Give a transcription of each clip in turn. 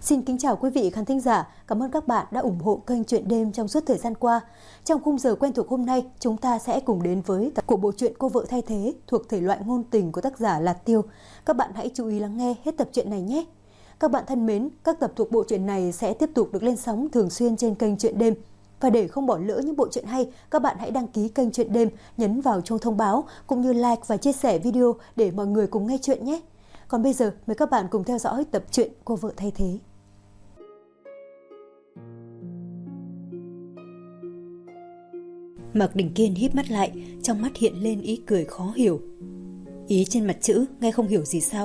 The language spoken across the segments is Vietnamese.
Xin kính chào quý vị khán thính giả, cảm ơn các bạn đã ủng hộ kênh Chuyện Đêm trong suốt thời gian qua. Trong khung giờ quen thuộc hôm nay, chúng ta sẽ cùng đến với tập của bộ truyện Cô vợ thay thế thuộc thể loại ngôn tình của tác giả Lạt Tiêu. Các bạn hãy chú ý lắng nghe hết tập truyện này nhé. Các bạn thân mến, các tập thuộc bộ truyện này sẽ tiếp tục được lên sóng thường xuyên trên kênh Chuyện Đêm. Và để không bỏ lỡ những bộ truyện hay, các bạn hãy đăng ký kênh Chuyện Đêm, nhấn vào chuông thông báo cũng như like và chia sẻ video để mọi người cùng nghe chuyện nhé. Còn bây giờ, mời các bạn cùng theo dõi tập truyện Cô vợ thay thế. Mạc Đình Kiên híp mắt lại, trong mắt hiện lên ý cười khó hiểu. Ý trên mặt chữ nghe không hiểu gì sao.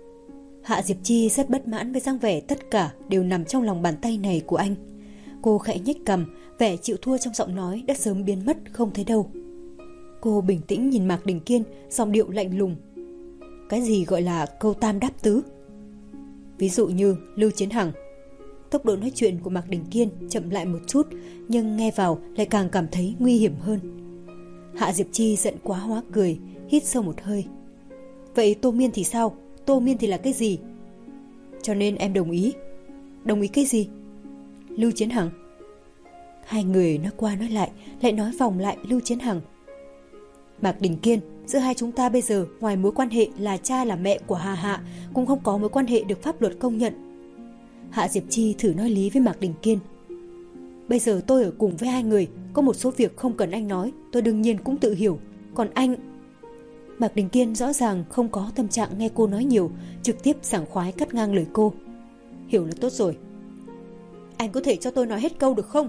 Hạ Diệp Chi rất bất mãn với dáng vẻ tất cả đều nằm trong lòng bàn tay này của anh. Cô khẽ nhếch cằm, vẻ chịu thua trong giọng nói đã sớm biến mất không thấy đâu. Cô bình tĩnh nhìn Mạc Đình Kiên, giọng điệu lạnh lùng. Cái gì gọi là câu tam đáp tứ? Ví dụ như Lưu Chiến Hằng. Tốc độ nói chuyện của Mạc Đình Kiên chậm lại một chút, nhưng nghe vào lại càng cảm thấy nguy hiểm hơn. Hạ Diệp Chi giận quá hóa cười, hít sâu một hơi. Vậy Tô Miên thì sao? Tô Miên thì là cái gì? Cho nên em đồng ý. Đồng ý cái gì? Lưu Chiến Hằng. Hai người nói qua nói lại nói vòng lại Lưu Chiến Hằng. Mạc Đình Kiên, giữa hai chúng ta bây giờ ngoài mối quan hệ là cha là mẹ của Hà Hạ, cũng không có mối quan hệ được pháp luật công nhận. Hạ Diệp Chi thử nói lý với Mạc Đình Kiên. Bây giờ tôi ở cùng với hai người, có một số việc không cần anh nói, tôi đương nhiên cũng tự hiểu. Còn anh... Mạc Đình Kiên rõ ràng không có tâm trạng nghe cô nói nhiều, trực tiếp sảng khoái cắt ngang lời cô. Hiểu là tốt rồi. Anh có thể cho tôi nói hết câu được không?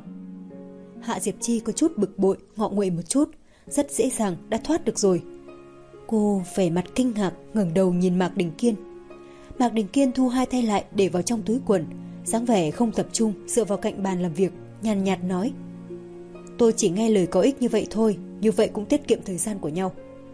Hạ Diệp Chi có chút bực bội, ngọ nguậy một chút, rất dễ dàng đã thoát được rồi. Cô vẻ mặt kinh ngạc ngẩng đầu nhìn Mạc Đình Kiên. Mạc Đình Kiên thu hai tay lại để vào trong túi quần, dáng vẻ không tập trung dựa vào cạnh bàn làm việc, nhàn nhạt nói. Tôi chỉ nghe lời có ích như vậy thôi, như vậy cũng tiết kiệm thời gian của nhau.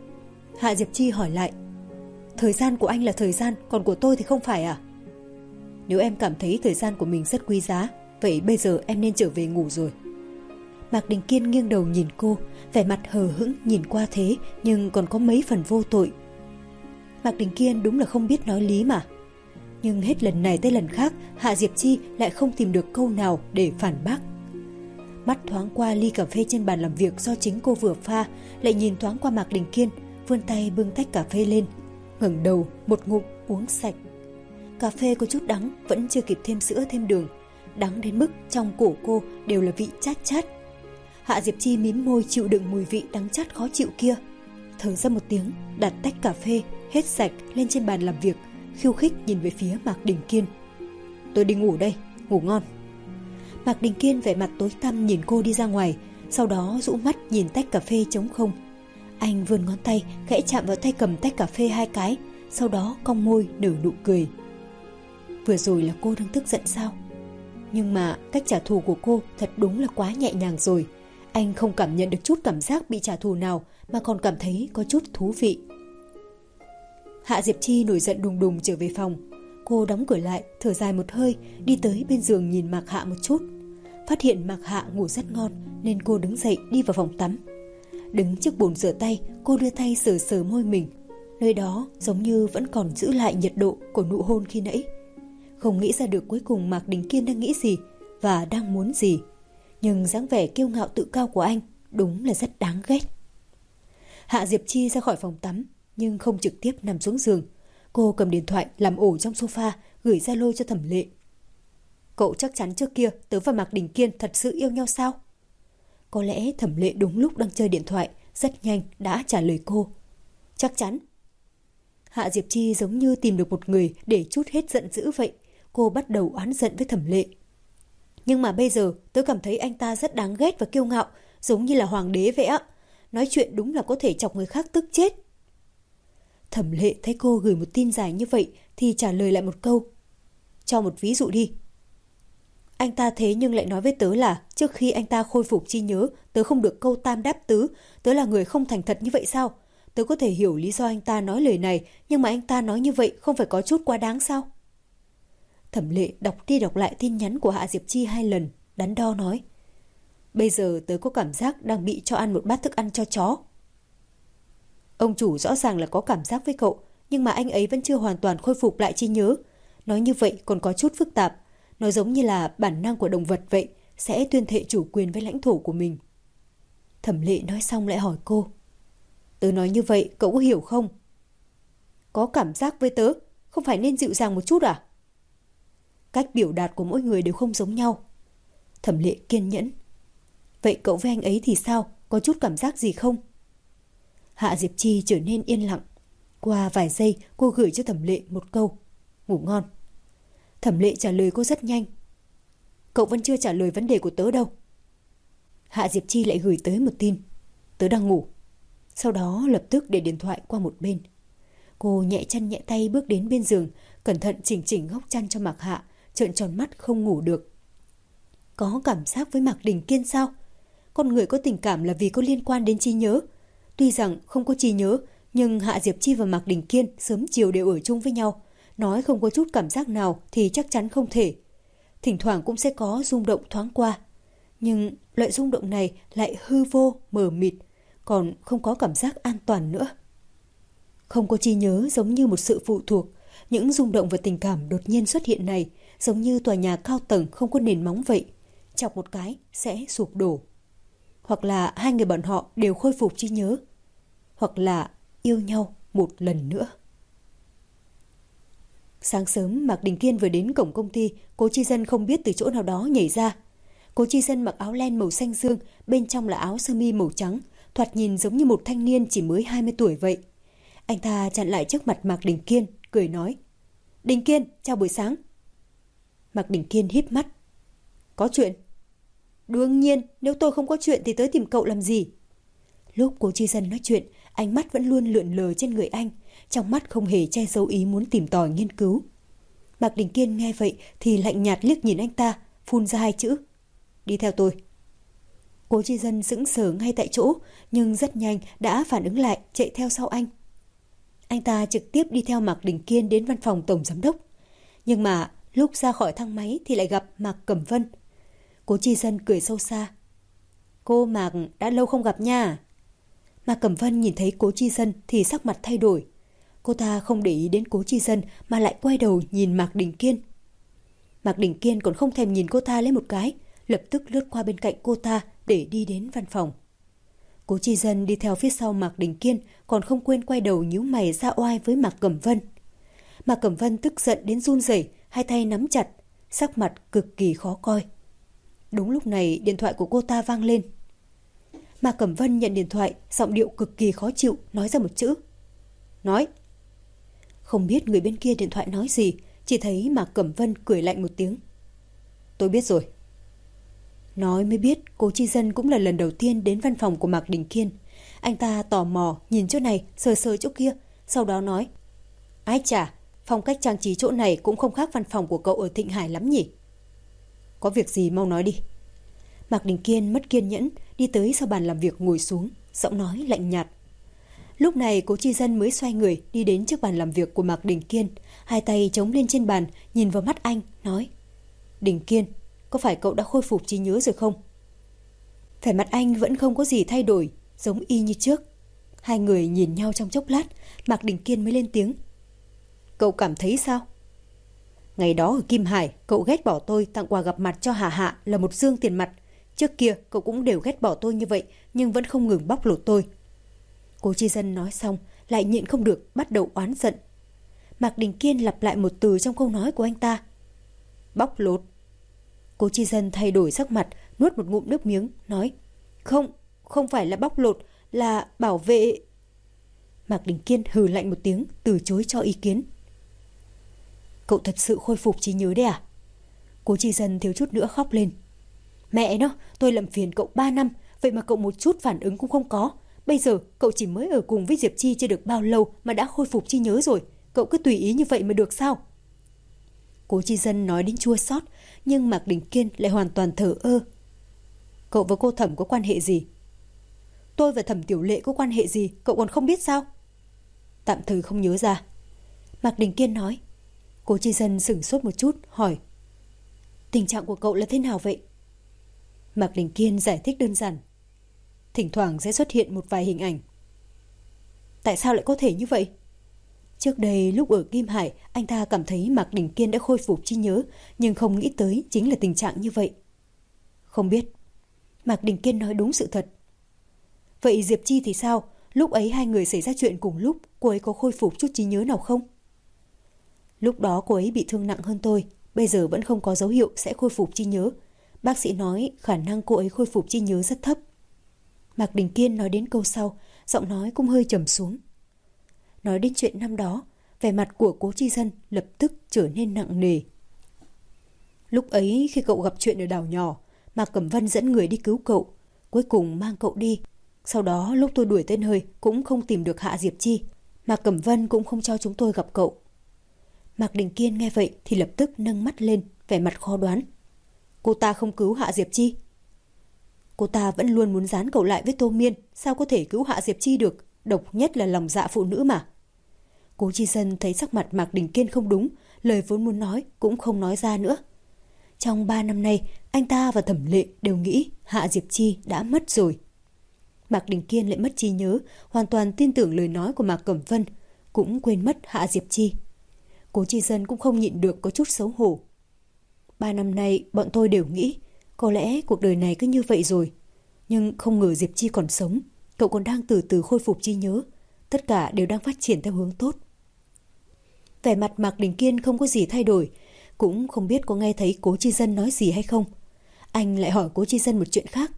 Hạ Diệp Chi hỏi lại. Thời gian của anh là thời gian, còn của tôi thì không phải à? Nếu em cảm thấy thời gian của mình rất quý giá, vậy bây giờ em nên trở về ngủ rồi. Mạc Đình Kiên nghiêng đầu nhìn cô, vẻ mặt hờ hững nhìn qua thế nhưng còn có mấy phần vô tội. Mạc Đình Kiên đúng là không biết nói lý mà. Nhưng hết lần này tới lần khác, Hạ Diệp Chi lại không tìm được câu nào để phản bác. Mắt thoáng qua ly cà phê trên bàn làm việc do chính cô vừa pha, lại nhìn thoáng qua Mạc Đình Kiên, vươn tay bưng tách cà phê lên, ngẩng đầu một ngụm uống sạch. Cà phê có chút đắng, vẫn chưa kịp thêm sữa thêm đường, đắng đến mức trong cổ cô đều là vị chát chát. Hạ Diệp Chi mím môi chịu đựng mùi vị đắng chát khó chịu kia, thở ra một tiếng, đặt tách cà phê hết sạch lên trên bàn làm việc, khiêu khích nhìn về phía Mạc Đình Kiên. Tôi đi ngủ đây, ngủ ngon. Mạc Đình Kiên vẻ mặt tối tăm nhìn cô đi ra ngoài, sau đó rũ mắt nhìn tách cà phê trống không. Anh vươn ngón tay khẽ chạm vào tay cầm tách cà phê hai cái, sau đó cong môi nở nụ cười. Vừa rồi là cô đang tức giận sao? Nhưng mà cách trả thù của cô thật đúng là quá nhẹ nhàng rồi. Anh không cảm nhận được chút cảm giác bị trả thù nào, mà còn cảm thấy có chút thú vị. Hạ Diệp Chi nổi giận đùng đùng trở về phòng. Cô đóng cửa lại, thở dài một hơi, đi tới bên giường nhìn Mạc Hạ một chút. Phát hiện Mạc Hạ ngủ rất ngon nên cô đứng dậy đi vào phòng tắm. Đứng trước bồn rửa tay, cô đưa tay sờ sờ môi mình. Nơi đó giống như vẫn còn giữ lại nhiệt độ của nụ hôn khi nãy. Không nghĩ ra được cuối cùng Mạc Đình Kiên đang nghĩ gì và đang muốn gì. Nhưng dáng vẻ kiêu ngạo tự cao của anh đúng là rất đáng ghét. Hạ Diệp Chi ra khỏi phòng tắm nhưng không trực tiếp nằm xuống giường. Cô cầm điện thoại làm ổ trong sofa, gửi Zalo cho Thẩm Lệ. Cậu chắc chắn trước kia tớ và Mạc Đình Kiên thật sự yêu nhau sao? Có lẽ Thẩm Lệ đúng lúc đang chơi điện thoại, rất nhanh đã trả lời cô. Chắc chắn. Hạ Diệp Chi giống như tìm được một người để trút hết giận dữ vậy. Cô bắt đầu oán giận với Thẩm Lệ. Nhưng mà bây giờ tớ cảm thấy anh ta rất đáng ghét và kiêu ngạo, giống như là hoàng đế vậy á. Nói chuyện đúng là có thể chọc người khác tức chết. Thẩm Lệ thấy cô gửi một tin dài như vậy thì trả lời lại một câu. Cho một ví dụ đi. Anh ta thế nhưng lại nói với tớ là trước khi anh ta khôi phục trí nhớ, tớ không được câu tam đáp tứ, tớ là người không thành thật như vậy sao? Tớ có thể hiểu lý do anh ta nói lời này, nhưng mà anh ta nói như vậy không phải có chút quá đáng sao? Thẩm Lệ đọc đi đọc lại tin nhắn của Hạ Diệp Chi 2 lần, đắn đo nói. Bây giờ tớ có cảm giác đang bị cho ăn một bát thức ăn cho chó. Ông chủ rõ ràng là có cảm giác với cậu, nhưng mà anh ấy vẫn chưa hoàn toàn khôi phục lại trí nhớ. Nói như vậy còn có chút phức tạp. Nó giống như là bản năng của động vật vậy, sẽ tuyên thệ chủ quyền với lãnh thổ của mình. Thẩm Lệ nói xong lại hỏi cô. Tớ nói như vậy cậu có hiểu không? Có cảm giác với tớ, không phải nên dịu dàng một chút à? Cách biểu đạt của mỗi người đều không giống nhau. Thẩm Lệ kiên nhẫn. Vậy cậu với anh ấy thì sao? Có chút cảm giác gì không? Hạ Diệp Chi trở nên yên lặng. Qua vài giây cô gửi cho Thẩm Lệ một câu. Ngủ ngon. Thẩm Lệ trả lời cô rất nhanh. Cậu vẫn chưa trả lời vấn đề của tớ đâu. Hạ Diệp Chi lại gửi tới một tin. Tớ đang ngủ. Sau đó lập tức để điện thoại qua một bên. Cô nhẹ chân nhẹ tay bước đến bên giường, cẩn thận chỉnh chỉnh góc chăn cho Mạc Hạ, trợn tròn mắt không ngủ được. Có cảm giác với Mạc Đình Kiên sao? Con người có tình cảm là vì có liên quan đến trí nhớ. Tuy rằng không có trí nhớ, nhưng Hạ Diệp Chi và Mạc Đình Kiên sớm chiều đều ở chung với nhau. Nói không có chút cảm giác nào thì chắc chắn không thể. Thỉnh thoảng cũng sẽ có rung động thoáng qua. Nhưng loại rung động này lại hư vô, mờ mịt, còn không có cảm giác an toàn nữa. Không có trí nhớ giống như một sự phụ thuộc. Những rung động và tình cảm đột nhiên xuất hiện này giống như tòa nhà cao tầng không có nền móng vậy. Chọc một cái sẽ sụp đổ. Hoặc là hai người bọn họ đều khôi phục trí nhớ. Hoặc là yêu nhau một lần nữa. Sáng sớm Mạc Đình Kiên vừa đến cổng công ty, Cố Chi Dân không biết từ chỗ nào đó nhảy ra. Cố Chi Dân mặc áo len màu xanh dương, bên trong là áo sơ mi màu trắng, thoạt nhìn giống như một thanh niên chỉ mới 20 tuổi vậy. Anh ta chặn lại trước mặt Mạc Đình Kiên, cười nói. Đình Kiên, chào buổi sáng. Mạc Đình Kiên híp mắt. Có chuyện? Đương nhiên, nếu tôi không có chuyện thì tới tìm cậu làm gì? Lúc Cố Chi Dân nói chuyện, ánh mắt vẫn luôn lượn lờ trên người anh, trong mắt không hề che giấu ý muốn tìm tòi nghiên cứu. Mạc Đình Kiên nghe vậy thì lạnh nhạt liếc nhìn anh ta, phun ra hai chữ. Đi theo tôi. Cố Chi Dân sững sờ ngay tại chỗ, nhưng rất nhanh đã phản ứng lại, chạy theo sau anh. Anh ta trực tiếp đi theo Mạc Đình Kiên đến văn phòng tổng giám đốc. Nhưng mà lúc ra khỏi thang máy thì lại gặp Mạc Cẩm Vân. Cố Chi Dân cười sâu xa. Cô Mạc đã lâu không gặp nha. Mạc Cẩm Vân nhìn thấy Cố Chi Dân thì sắc mặt thay đổi. Cô ta không để ý đến Cố Chi Dân mà lại quay đầu nhìn Mạc Đình Kiên. Mạc Đình Kiên còn không thèm nhìn cô ta lấy một cái, lập tức lướt qua bên cạnh cô ta để đi đến văn phòng. Cố Chi Dân đi theo phía sau Mạc Đình Kiên, còn không quên quay đầu nhíu mày ra oai với Mạc Cẩm Vân. Mạc Cẩm Vân tức giận đến run rẩy, hai tay nắm chặt, sắc mặt cực kỳ khó coi. Đúng lúc này điện thoại của cô ta vang lên. Mạc Cẩm Vân nhận điện thoại, giọng điệu cực kỳ khó chịu, nói ra một chữ. Nói. Không biết người bên kia điện thoại nói gì, chỉ thấy Mạc Cẩm Vân cười lạnh một tiếng. Tôi biết rồi. Nói mới biết Cố Chi Dân cũng là lần đầu tiên đến văn phòng của Mạc Đình Kiên. Anh ta tò mò nhìn chỗ này, sờ sờ chỗ kia, sau đó nói. Ái chà, phong cách trang trí chỗ này cũng không khác văn phòng của cậu ở Thịnh Hải lắm nhỉ. Có việc gì mau nói đi. Mạc Đình Kiên mất kiên nhẫn, đi tới sau bàn làm việc ngồi xuống, giọng nói lạnh nhạt. Lúc này Cố Chi Dân mới xoay người đi đến trước bàn làm việc của Mạc Đình Kiên, hai tay chống lên trên bàn, nhìn vào mắt anh, nói. Đình Kiên, có phải cậu đã khôi phục trí nhớ rồi không? Vẻ mặt anh vẫn không có gì thay đổi, giống y như trước. Hai người nhìn nhau trong chốc lát, Mạc Đình Kiên mới lên tiếng. Cậu cảm thấy sao? Ngày đó ở Kim Hải, cậu ghét bỏ tôi tặng quà gặp mặt cho Hà Hạ là một dương tiền mặt. Trước kia cậu cũng đều ghét bỏ tôi như vậy, nhưng vẫn không ngừng bóc lột tôi. Cố Chi Dân nói xong, lại nhịn không được, bắt đầu oán giận. Mạc Đình Kiên lặp lại một từ trong câu nói của anh ta. Bóc lột. Cố Chi Dân thay đổi sắc mặt, nuốt một ngụm nước miếng, nói. Không phải là bóc lột, là bảo vệ. Mạc Đình Kiên hừ lạnh một tiếng, từ chối cho ý kiến. Cậu thật sự khôi phục trí nhớ đấy à? Cố Chi Dân thiếu chút nữa khóc lên. Mẹ nó, tôi làm phiền cậu 3 năm, vậy mà cậu một chút phản ứng cũng không có. Bây giờ cậu chỉ mới ở cùng với Diệp Chi chưa được bao lâu mà đã khôi phục trí nhớ rồi. Cậu cứ tùy ý như vậy mà được sao? Cố Chi Dân nói đến chua xót, nhưng Mạc Đình Kiên lại hoàn toàn thờ ơ. Cậu và cô Thẩm có quan hệ gì? Tôi và Thẩm Tiểu Lệ có quan hệ gì, cậu còn không biết sao? Tạm thời không nhớ ra. Mạc Đình Kiên nói. Cố Chi Dân sửng sốt một chút, hỏi. Tình trạng của cậu là thế nào vậy? Mạc Đình Kiên giải thích đơn giản. Thỉnh thoảng sẽ xuất hiện một vài hình ảnh. Tại sao lại có thể như vậy? Trước đây lúc ở Kim Hải, anh ta cảm thấy Mạc Đình Kiên đã khôi phục trí nhớ, nhưng không nghĩ tới chính là tình trạng như vậy. Không biết. Mạc Đình Kiên nói đúng sự thật. Vậy Diệp Chi thì sao? Lúc ấy hai người xảy ra chuyện cùng lúc, cô ấy có khôi phục chút trí nhớ nào không? Lúc đó cô ấy bị thương nặng hơn tôi, bây giờ vẫn không có dấu hiệu sẽ khôi phục trí nhớ. Bác sĩ nói khả năng cô ấy khôi phục trí nhớ rất thấp. Mạc Đình Kiên nói đến câu sau, giọng nói cũng hơi trầm xuống. Nói đến chuyện năm đó, vẻ mặt của Cố Chi Dân lập tức trở nên nặng nề. Lúc ấy khi cậu gặp chuyện ở đảo nhỏ, Mạc Cẩm Vân dẫn người đi cứu cậu, cuối cùng mang cậu đi. Sau đó lúc tôi đuổi tới nơi cũng không tìm được Hạ Diệp Chi, Mạc Cẩm Vân cũng không cho chúng tôi gặp cậu. Mạc Đình Kiên nghe vậy thì lập tức nâng mắt lên, vẻ mặt khó đoán. Cô ta không cứu Hạ Diệp Chi? Cô ta vẫn luôn muốn dán cậu lại với Tô Miên, sao có thể cứu Hạ Diệp Chi được, độc nhất là lòng dạ phụ nữ mà. Cố Chi Dân thấy sắc mặt Mạc Đình Kiên không đúng, lời vốn muốn nói cũng không nói ra nữa. Trong 3 năm nay, anh ta và Thẩm Lệ đều nghĩ Hạ Diệp Chi đã mất rồi. Mạc Đình Kiên lại mất trí nhớ, hoàn toàn tin tưởng lời nói của Mạc Cẩm Vân, cũng quên mất Hạ Diệp Chi. Cố Chi Dân cũng không nhịn được có chút xấu hổ. 3 năm nay bọn tôi đều nghĩ có lẽ cuộc đời này cứ như vậy rồi. Nhưng không ngờ Diệp Chi còn sống, cậu còn đang từ từ khôi phục trí nhớ. Tất cả đều đang phát triển theo hướng tốt. Vẻ mặt Mạc Đình Kiên không có gì thay đổi, cũng không biết có nghe thấy Cố Chi Dân nói gì hay không. Anh lại hỏi Cố Chi Dân một chuyện khác.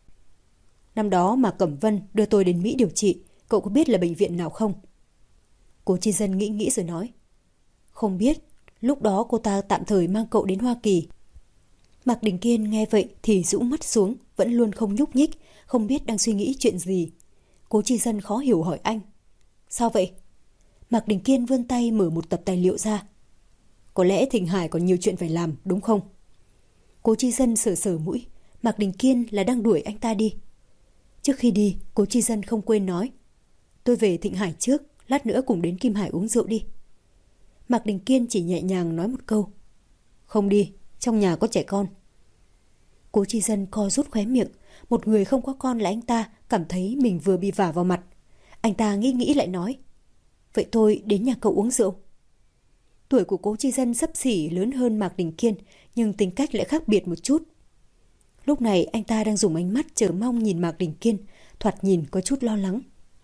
Năm đó Mạc Cẩm Vân đưa tôi đến Mỹ điều trị, cậu có biết là bệnh viện nào không? Cố Chi Dân nghĩ rồi nói. Không biết, lúc đó cô ta tạm thời mang cậu đến Hoa Kỳ. Mạc Đình Kiên nghe vậy thì rũ mắt xuống, vẫn luôn không nhúc nhích, không biết đang suy nghĩ chuyện gì. Cố Chi Dân khó hiểu hỏi anh. Sao vậy? Mạc Đình Kiên vươn tay mở một tập tài liệu ra. Có lẽ Thịnh Hải còn nhiều chuyện phải làm, đúng không? Cố Chi Dân sờ mũi. Mạc Đình Kiên là đang đuổi anh ta đi. Trước khi đi, Cố Chi Dân không quên nói. Tôi về Thịnh Hải trước, lát nữa cùng đến Kim Hải uống rượu đi. Mạc Đình Kiên chỉ nhẹ nhàng nói một câu. Không đi, trong nhà có trẻ con. Cố Chi Dân co rút khóe miệng. Một người không có con là anh ta cảm thấy mình vừa bị vả vào mặt. Anh ta nghĩ lại nói. Vậy tôi đến nhà cậu uống rượu. Tuổi của Cố Chi Dân xấp xỉ lớn hơn Mạc Đình Kiên, nhưng tính cách lại khác biệt một chút. Lúc này anh ta đang dùng ánh mắt chờ mong nhìn Mạc Đình Kiên, thoạt nhìn có chút lo lắng.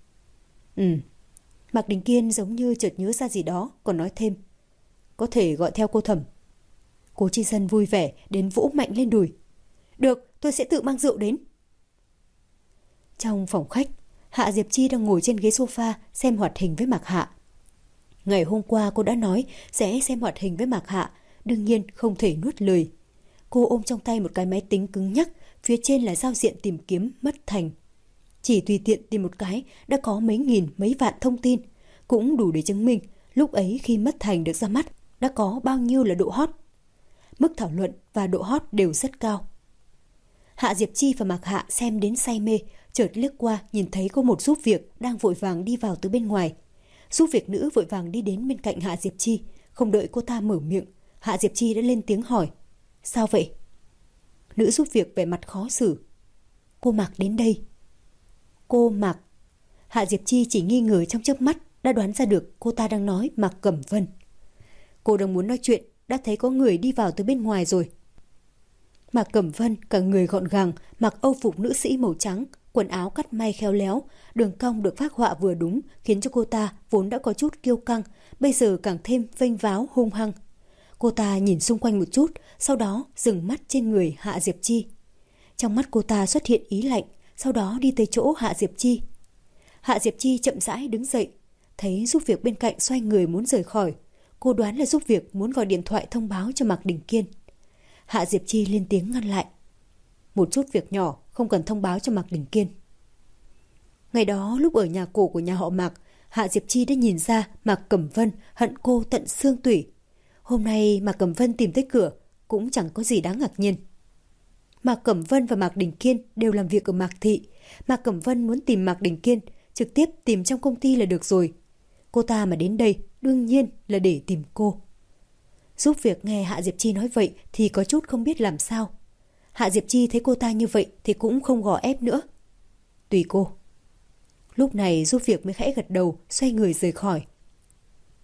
Mạc Đình Kiên giống như chợt nhớ ra gì đó, còn nói thêm. Có thể gọi theo cô Thẩm. Cố Chi Dân vui vẻ đến vỗ mạnh lên đùi. Được, tôi sẽ tự mang rượu đến. Trong phòng khách, Hạ Diệp Chi đang ngồi trên ghế sofa xem hoạt hình với Mạc Hạ. Ngày hôm qua cô đã nói sẽ xem hoạt hình với Mạc Hạ, đương nhiên không thể nuốt lời. Cô ôm trong tay một cái máy tính cứng nhắc, phía trên là giao diện tìm kiếm Mất Thành. Chỉ tùy tiện tìm một cái đã có mấy nghìn mấy vạn thông tin, cũng đủ để chứng minh lúc ấy khi Mất Thành được ra mắt đã có bao nhiêu là độ hot. Mức thảo luận và độ hot đều rất cao. Hạ Diệp Chi và Mạc Hạ xem đến say mê, chợt liếc qua nhìn thấy có một giúp việc đang vội vàng đi vào từ bên ngoài. Giúp việc nữ vội vàng đi đến bên cạnh Hạ Diệp Chi, không đợi cô ta mở miệng, Hạ Diệp Chi đã lên tiếng hỏi. Sao vậy? Nữ giúp việc vẻ mặt khó xử. Cô Mạc đến đây. Cô Mạc. Hạ Diệp Chi chỉ nghi ngờ trong chớp mắt đã đoán ra được cô ta đang nói Mạc Cẩm Vân. Cô đang muốn nói chuyện, đã thấy có người đi vào từ bên ngoài rồi. Mạc Cẩm Vân cả người gọn gàng, mặc âu phục nữ sĩ màu trắng, quần áo cắt may khéo léo, đường cong được phác họa vừa đúng, khiến cho cô ta vốn đã có chút kiêu căng, bây giờ càng thêm vênh váo hung hăng. Cô ta nhìn xung quanh một chút, sau đó dừng mắt trên người Hạ Diệp Chi. Trong mắt cô ta xuất hiện ý lạnh, sau đó đi tới chỗ Hạ Diệp Chi. Hạ Diệp Chi chậm rãi đứng dậy, thấy giúp việc bên cạnh xoay người muốn rời khỏi. Cô đoán là giúp việc muốn gọi điện thoại thông báo cho Mạc Đình Kiên. Hạ Diệp Chi lên tiếng ngăn lại. Một chút việc nhỏ, không cần thông báo cho Mạc Đình Kiên. Ngày đó lúc ở nhà cổ của nhà họ Mạc, Hạ Diệp Chi đã nhìn ra Mạc Cẩm Vân hận cô tận xương tủy. Hôm nay Mạc Cẩm Vân tìm tới cửa, cũng chẳng có gì đáng ngạc nhiên. Mạc Cẩm Vân và Mạc Đình Kiên đều làm việc ở Mạc Thị. Mạc Cẩm Vân muốn tìm Mạc Đình Kiên, trực tiếp tìm trong công ty là được rồi. Cô ta mà đến đây đương nhiên là để tìm cô. Giúp việc nghe Hạ Diệp Chi nói vậy thì có chút không biết làm sao. Hạ Diệp Chi thấy cô ta như vậy thì cũng không gò ép nữa. Tùy cô. Lúc này giúp việc mới khẽ gật đầu, xoay người rời khỏi.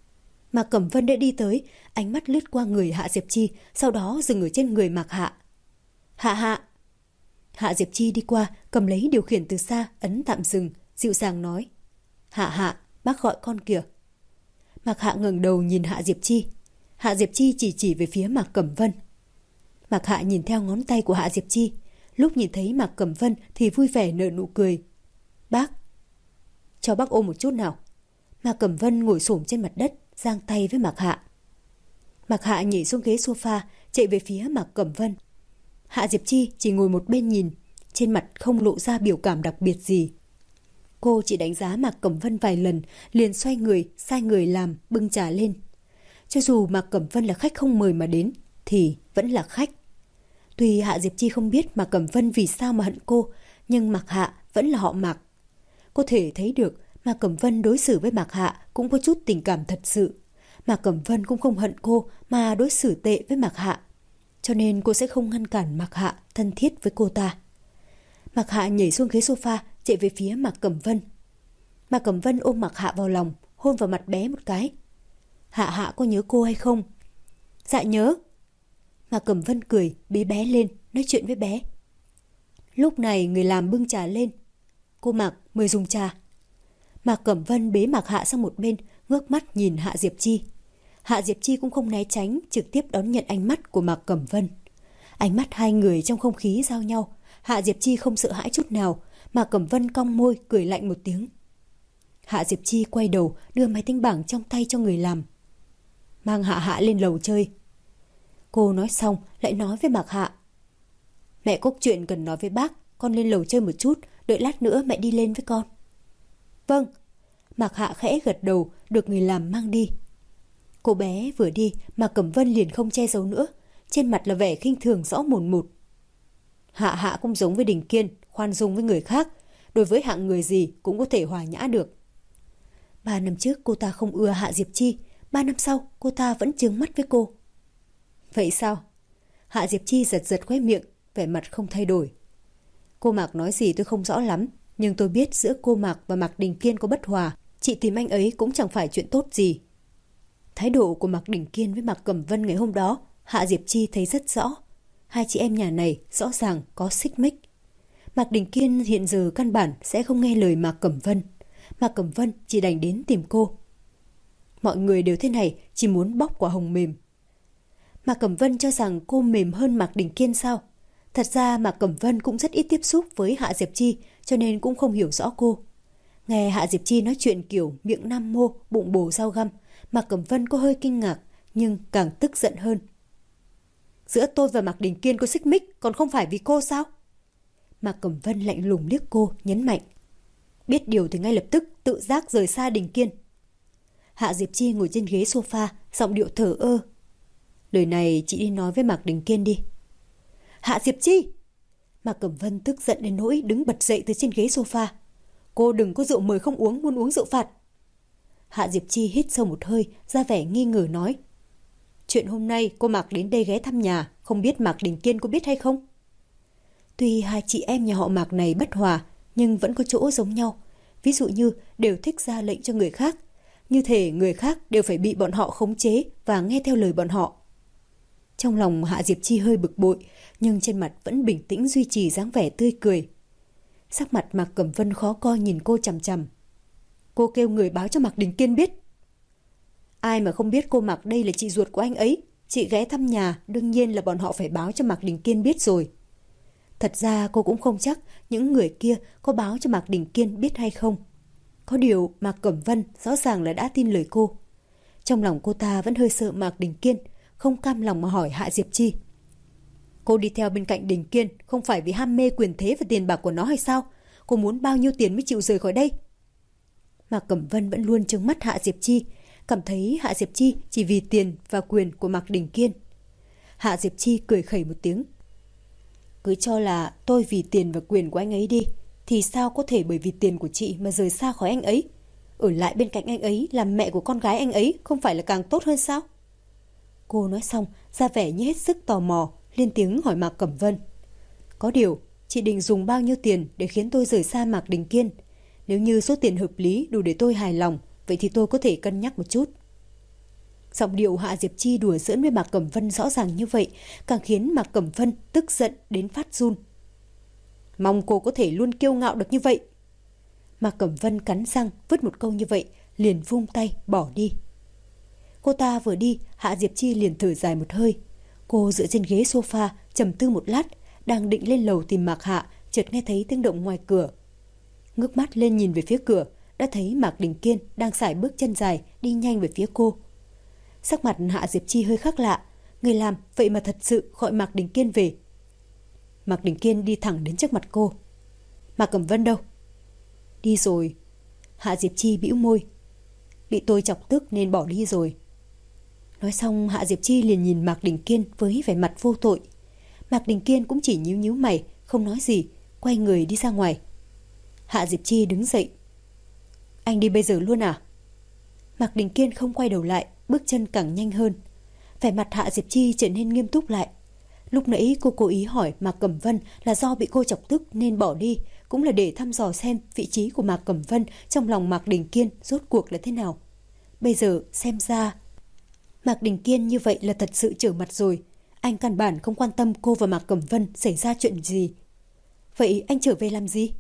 Mạc Cẩm Vân đã đi tới, ánh mắt lướt qua người Hạ Diệp Chi, sau đó dừng ở trên người Mạc Hạ. Hạ Hạ! Hạ Diệp Chi đi qua, cầm lấy điều khiển từ xa, ấn tạm dừng, dịu dàng nói. Hạ Hạ, bác gọi con kìa. Mạc Hạ ngẩng đầu nhìn Hạ Diệp Chi. Hạ Diệp Chi chỉ về phía Mạc Cẩm Vân. Mạc Hạ nhìn theo ngón tay của Hạ Diệp Chi. Lúc nhìn thấy Mạc Cẩm Vân thì vui vẻ nở nụ cười. Bác! Cho bác ôm một chút nào. Mạc Cẩm Vân ngồi xổm trên mặt đất, giang tay với Mạc Hạ. Mạc Hạ nhảy xuống ghế sofa, chạy về phía Mạc Cẩm Vân. Hạ Diệp Chi chỉ ngồi một bên nhìn, trên mặt không lộ ra biểu cảm đặc biệt gì. Cô chỉ đánh giá Mạc Cẩm Vân vài lần, liền xoay người, sai người làm, bưng trà lên. Cho dù Mạc Cẩm Vân là khách không mời mà đến, thì vẫn là khách. Tuy Hạ Diệp Chi không biết Mạc Cẩm Vân vì sao mà hận cô, nhưng Mạc Hạ vẫn là họ Mạc. Có thể thấy được Mạc Cẩm Vân đối xử với Mạc Hạ cũng có chút tình cảm thật sự. Mạc Cẩm Vân cũng không hận cô mà đối xử tệ với Mạc Hạ. Cho nên cô sẽ không ngăn cản Mạc Hạ thân thiết với cô ta. Mạc Hạ nhảy xuống ghế sofa, chạy về phía Mạc Cẩm Vân. Mạc Cẩm Vân ôm Mạc Hạ vào lòng, hôn vào mặt bé một cái. Hạ Hạ có nhớ cô hay không? Dạ nhớ. Mạc Cẩm Vân cười, bế bé lên, nói chuyện với bé. Lúc này người làm bưng trà lên. Cô Mạc, mời dùng trà. Mạc Cẩm Vân bế Mạc Hạ sang một bên, ngước mắt nhìn Hạ Diệp Chi. Hạ Diệp Chi cũng không né tránh, trực tiếp đón nhận ánh mắt của Mạc Cẩm Vân. Ánh mắt hai người trong không khí giao nhau. Hạ Diệp Chi không sợ hãi chút nào. Mạc Cẩm Vân cong môi, cười lạnh một tiếng. Hạ Diệp Chi quay đầu, đưa máy tính bảng trong tay cho người làm. Mang Hạ Hạ lên lầu chơi. Cô nói xong, lại nói với Mạc Hạ. Mẹ có chuyện cần nói với bác, con lên lầu chơi một chút, đợi lát nữa mẹ đi lên với con. Vâng. Mạc Hạ khẽ gật đầu, được người làm mang đi. Cô bé vừa đi, Mạc Cẩm Vân liền không che giấu nữa, trên mặt là vẻ khinh thường rõ mồn một. Hạ Hạ cũng giống với Đình Kiên, khoan dung với người khác, đối với hạng người gì cũng có thể hòa nhã được. 3 năm trước cô ta không ưa Hạ Diệp Chi, 3 năm sau cô ta vẫn trướng mắt với cô. Vậy sao? Hạ Diệp Chi giật giật khóe miệng, vẻ mặt không thay đổi. Cô Mạc nói gì tôi không rõ lắm, nhưng tôi biết giữa cô Mạc và Mạc Đình Kiên có bất hòa, chị tìm anh ấy cũng chẳng phải chuyện tốt gì. Thái độ của Mạc Đình Kiên với Mạc Cẩm Vân ngày hôm đó, Hạ Diệp Chi thấy rất rõ. Hai chị em nhà này rõ ràng có xích mích. Mạc Đình Kiên hiện giờ căn bản sẽ không nghe lời Mạc Cẩm Vân. Mạc Cẩm Vân chỉ đành đến tìm cô. Mọi người đều thế này, chỉ muốn bóc quả hồng mềm. Mạc Cẩm Vân cho rằng cô mềm hơn Mạc Đình Kiên sao? Thật ra Mạc Cẩm Vân cũng rất ít tiếp xúc với Hạ Diệp Chi, cho nên cũng không hiểu rõ cô. Nghe Hạ Diệp Chi nói chuyện kiểu miệng nam mô, bụng bồ rau găm, Mạc Cẩm Vân có hơi kinh ngạc, nhưng càng tức giận hơn. Giữa tôi và Mạc Đình Kiên có xích mích, còn không phải vì cô sao? Mạc Cẩm Vân lạnh lùng liếc cô, nhấn mạnh. Biết điều thì ngay lập tức tự giác rời xa Đình Kiên. Hạ Diệp Chi ngồi trên ghế sofa, giọng điệu thờ ơ. Lời này chị đi nói với Mạc Đình Kiên đi. Hạ Diệp Chi! Mạc Cẩm Vân tức giận đến nỗi đứng bật dậy từ trên ghế sofa. Cô đừng có rượu mời không uống, muốn uống rượu phạt. Hạ Diệp Chi hít sâu một hơi, ra vẻ nghi ngờ nói. Chuyện hôm nay cô Mạc đến đây ghé thăm nhà, không biết Mạc Đình Kiên có biết hay không? Tuy hai chị em nhà họ Mạc này bất hòa, nhưng vẫn có chỗ giống nhau. Ví dụ như đều thích ra lệnh cho người khác. Như thể người khác đều phải bị bọn họ khống chế và nghe theo lời bọn họ. Trong lòng Hạ Diệp Chi hơi bực bội, nhưng trên mặt vẫn bình tĩnh duy trì dáng vẻ tươi cười. Sắc mặt Mạc Cẩm Vân khó coi nhìn cô chằm chằm. Cô kêu người báo cho Mạc Đình Kiên biết. Ai mà không biết cô Mạc đây là chị ruột của anh ấy. Chị ghé thăm nhà, đương nhiên là bọn họ phải báo cho Mạc Đình Kiên biết rồi. Thật ra cô cũng không chắc những người kia có báo cho Mạc Đình Kiên biết hay không. Có điều Mạc Cẩm Vân rõ ràng là đã tin lời cô. Trong lòng cô ta vẫn hơi sợ Mạc Đình Kiên, không cam lòng mà hỏi Hạ Diệp Chi. Cô đi theo bên cạnh Đình Kiên không phải vì ham mê quyền thế và tiền bạc của nó hay sao? Cô muốn bao nhiêu tiền mới chịu rời khỏi đây? Mạc Cẩm Vân vẫn luôn trừng mắt Hạ Diệp Chi, cảm thấy Hạ Diệp Chi chỉ vì tiền và quyền của Mạc Đình Kiên. Hạ Diệp Chi cười khẩy một tiếng. Cứ cho là tôi vì tiền và quyền của anh ấy đi, thì sao có thể bởi vì tiền của chị mà rời xa khỏi anh ấy? Ở lại bên cạnh anh ấy làm mẹ của con gái anh ấy không phải là càng tốt hơn sao? Cô nói xong, ra vẻ như hết sức tò mò, lên tiếng hỏi Mạc Cẩm Vân. Có điều, chị định dùng bao nhiêu tiền để khiến tôi rời xa Mạc Đình Kiên? Nếu như số tiền hợp lý đủ để tôi hài lòng, vậy thì tôi có thể cân nhắc một chút. Giọng điệu Hạ Diệp Chi đùa giỡn với Mạc Cẩm Vân rõ ràng như vậy, càng khiến Mạc Cẩm Vân tức giận đến phát run. Mong cô có thể luôn kiêu ngạo được như vậy. Mạc Cẩm Vân cắn răng vứt một câu như vậy, liền vung tay bỏ đi. Cô ta vừa đi, Hạ Diệp Chi liền thở dài một hơi. Cô dựa trên ghế sofa, trầm tư một lát, đang định lên lầu tìm Mạc Hạ, chợt nghe thấy tiếng động ngoài cửa. Ngước mắt lên nhìn về phía cửa, đã thấy Mạc Đình Kiên đang sải bước chân dài đi nhanh về phía cô. Sắc mặt Hạ Diệp Chi hơi khác lạ, người làm vậy mà thật sự gọi Mạc Đình Kiên về. Mạc Đình Kiên đi thẳng đến trước mặt cô. Mạc Cẩm Vân đâu? Đi rồi. Hạ Diệp Chi bĩu môi. Bị tôi chọc tức nên bỏ đi rồi. Nói xong Hạ Diệp Chi liền nhìn Mạc Đình Kiên với vẻ mặt vô tội. Mạc Đình Kiên cũng chỉ nhíu nhíu mày, không nói gì, quay người đi ra ngoài. Hạ Diệp Chi đứng dậy. Anh đi bây giờ luôn à? Mạc Đình Kiên không quay đầu lại, bước chân càng nhanh hơn. Vẻ mặt Hạ Diệp Chi trở nên nghiêm túc lại. Lúc nãy cô cố ý hỏi Mạc Cẩm Vân là do bị cô chọc tức nên bỏ đi, cũng là để thăm dò xem vị trí của Mạc Cẩm Vân trong lòng Mạc Đình Kiên rốt cuộc là thế nào. Bây giờ xem ra Mạc Đình Kiên như vậy là thật sự trở mặt rồi. Anh căn bản không quan tâm cô và Mạc Cẩm Vân xảy ra chuyện gì. Vậy anh trở về làm gì?